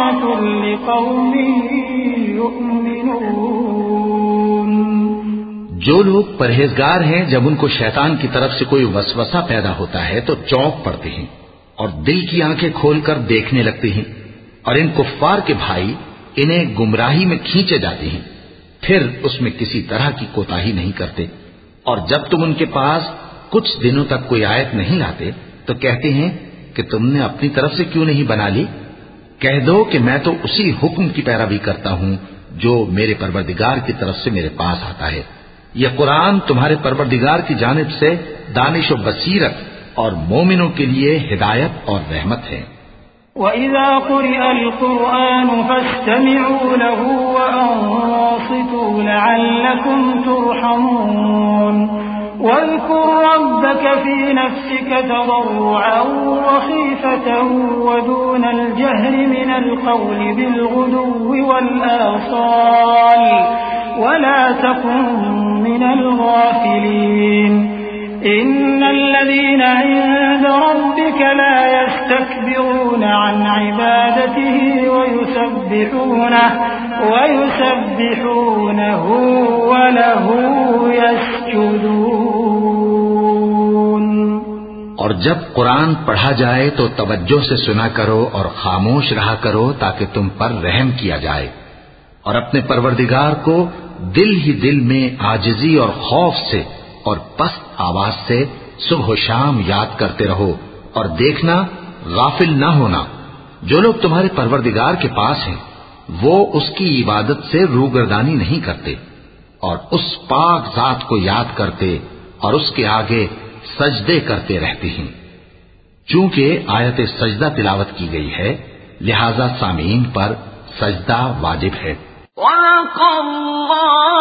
वरहमतुन लिक़ौमिन युमिनून। जो लोग परहेजगार हैं, जब उनको शैतान की तरफ से कोई वसवसा पैदा होता है तो चौंक पड़ते हैं और दिल की आंखें खोलकर देखने लगते हैं, और इन कुफ्फार के भाई इन्हें गुमराही में खींचे जाते हैं, फिर उसमें किसी तरह की कोताही नहीं करते। और जब तुम उनके पास कुछ दिनों तक कोई आयत नहीं लाते तो कहते हैं कि तुमने अपनी तरफ से क्यों नहीं बना ली। कह दो कि मैं तो उसी हुक्म की पैरवी करता हूं जो मेरे परवरदिगार की तरफ से मेरे पास आता है। यह कुरान तुम्हारे परवरदिगार की जानिब से दानिश और बसीरत और मोमिनों के लिए हिदायत और रहमत है। वइज़ा क़ुरिअल क़ुरआन फ़स्तमिऊ लहू वअन्सितू लअल्लकुम तुरहमून वज़्कुर रब्बक फ़ी नफ़्सिक तज़र्रुअन वख़ीफ़तन वदूनल जहरि मिनल क़ौलि बिलग़ुदुव्वि वल आसाल वला तकुन मिनल गाफ़िलीन। इन्नल्लज़ीना इन्द रब्बिक ला यस्तकबिरून अन इबादतिही वयुसब्बिहूनहु वयुसब्बिहूनहु वलहु यस्जुदून। और जब कुरान पढ़ा जाए तो तवज्जो से सुना करो और खामोश रहा करो ताकि तुम पर रहम किया जाए, और अपने परवरदिगार को दिल ही दिल में आजिजी और खौफ से और पस्त आवाज से सुबह शाम याद करते रहो। और देखना, गाफिल न होना, जो लोग तुम्हारे परवरदिगार के पास हैं वो उसकी इबादत से रूगर्दानी नहीं करते और उस पाक जात को याद करते और उसके आगे सजदे करते रहते हैं। चूंकि आयत सजदा तिलावत की गई है, लिहाजा सामीन पर सजदा वाजिब है।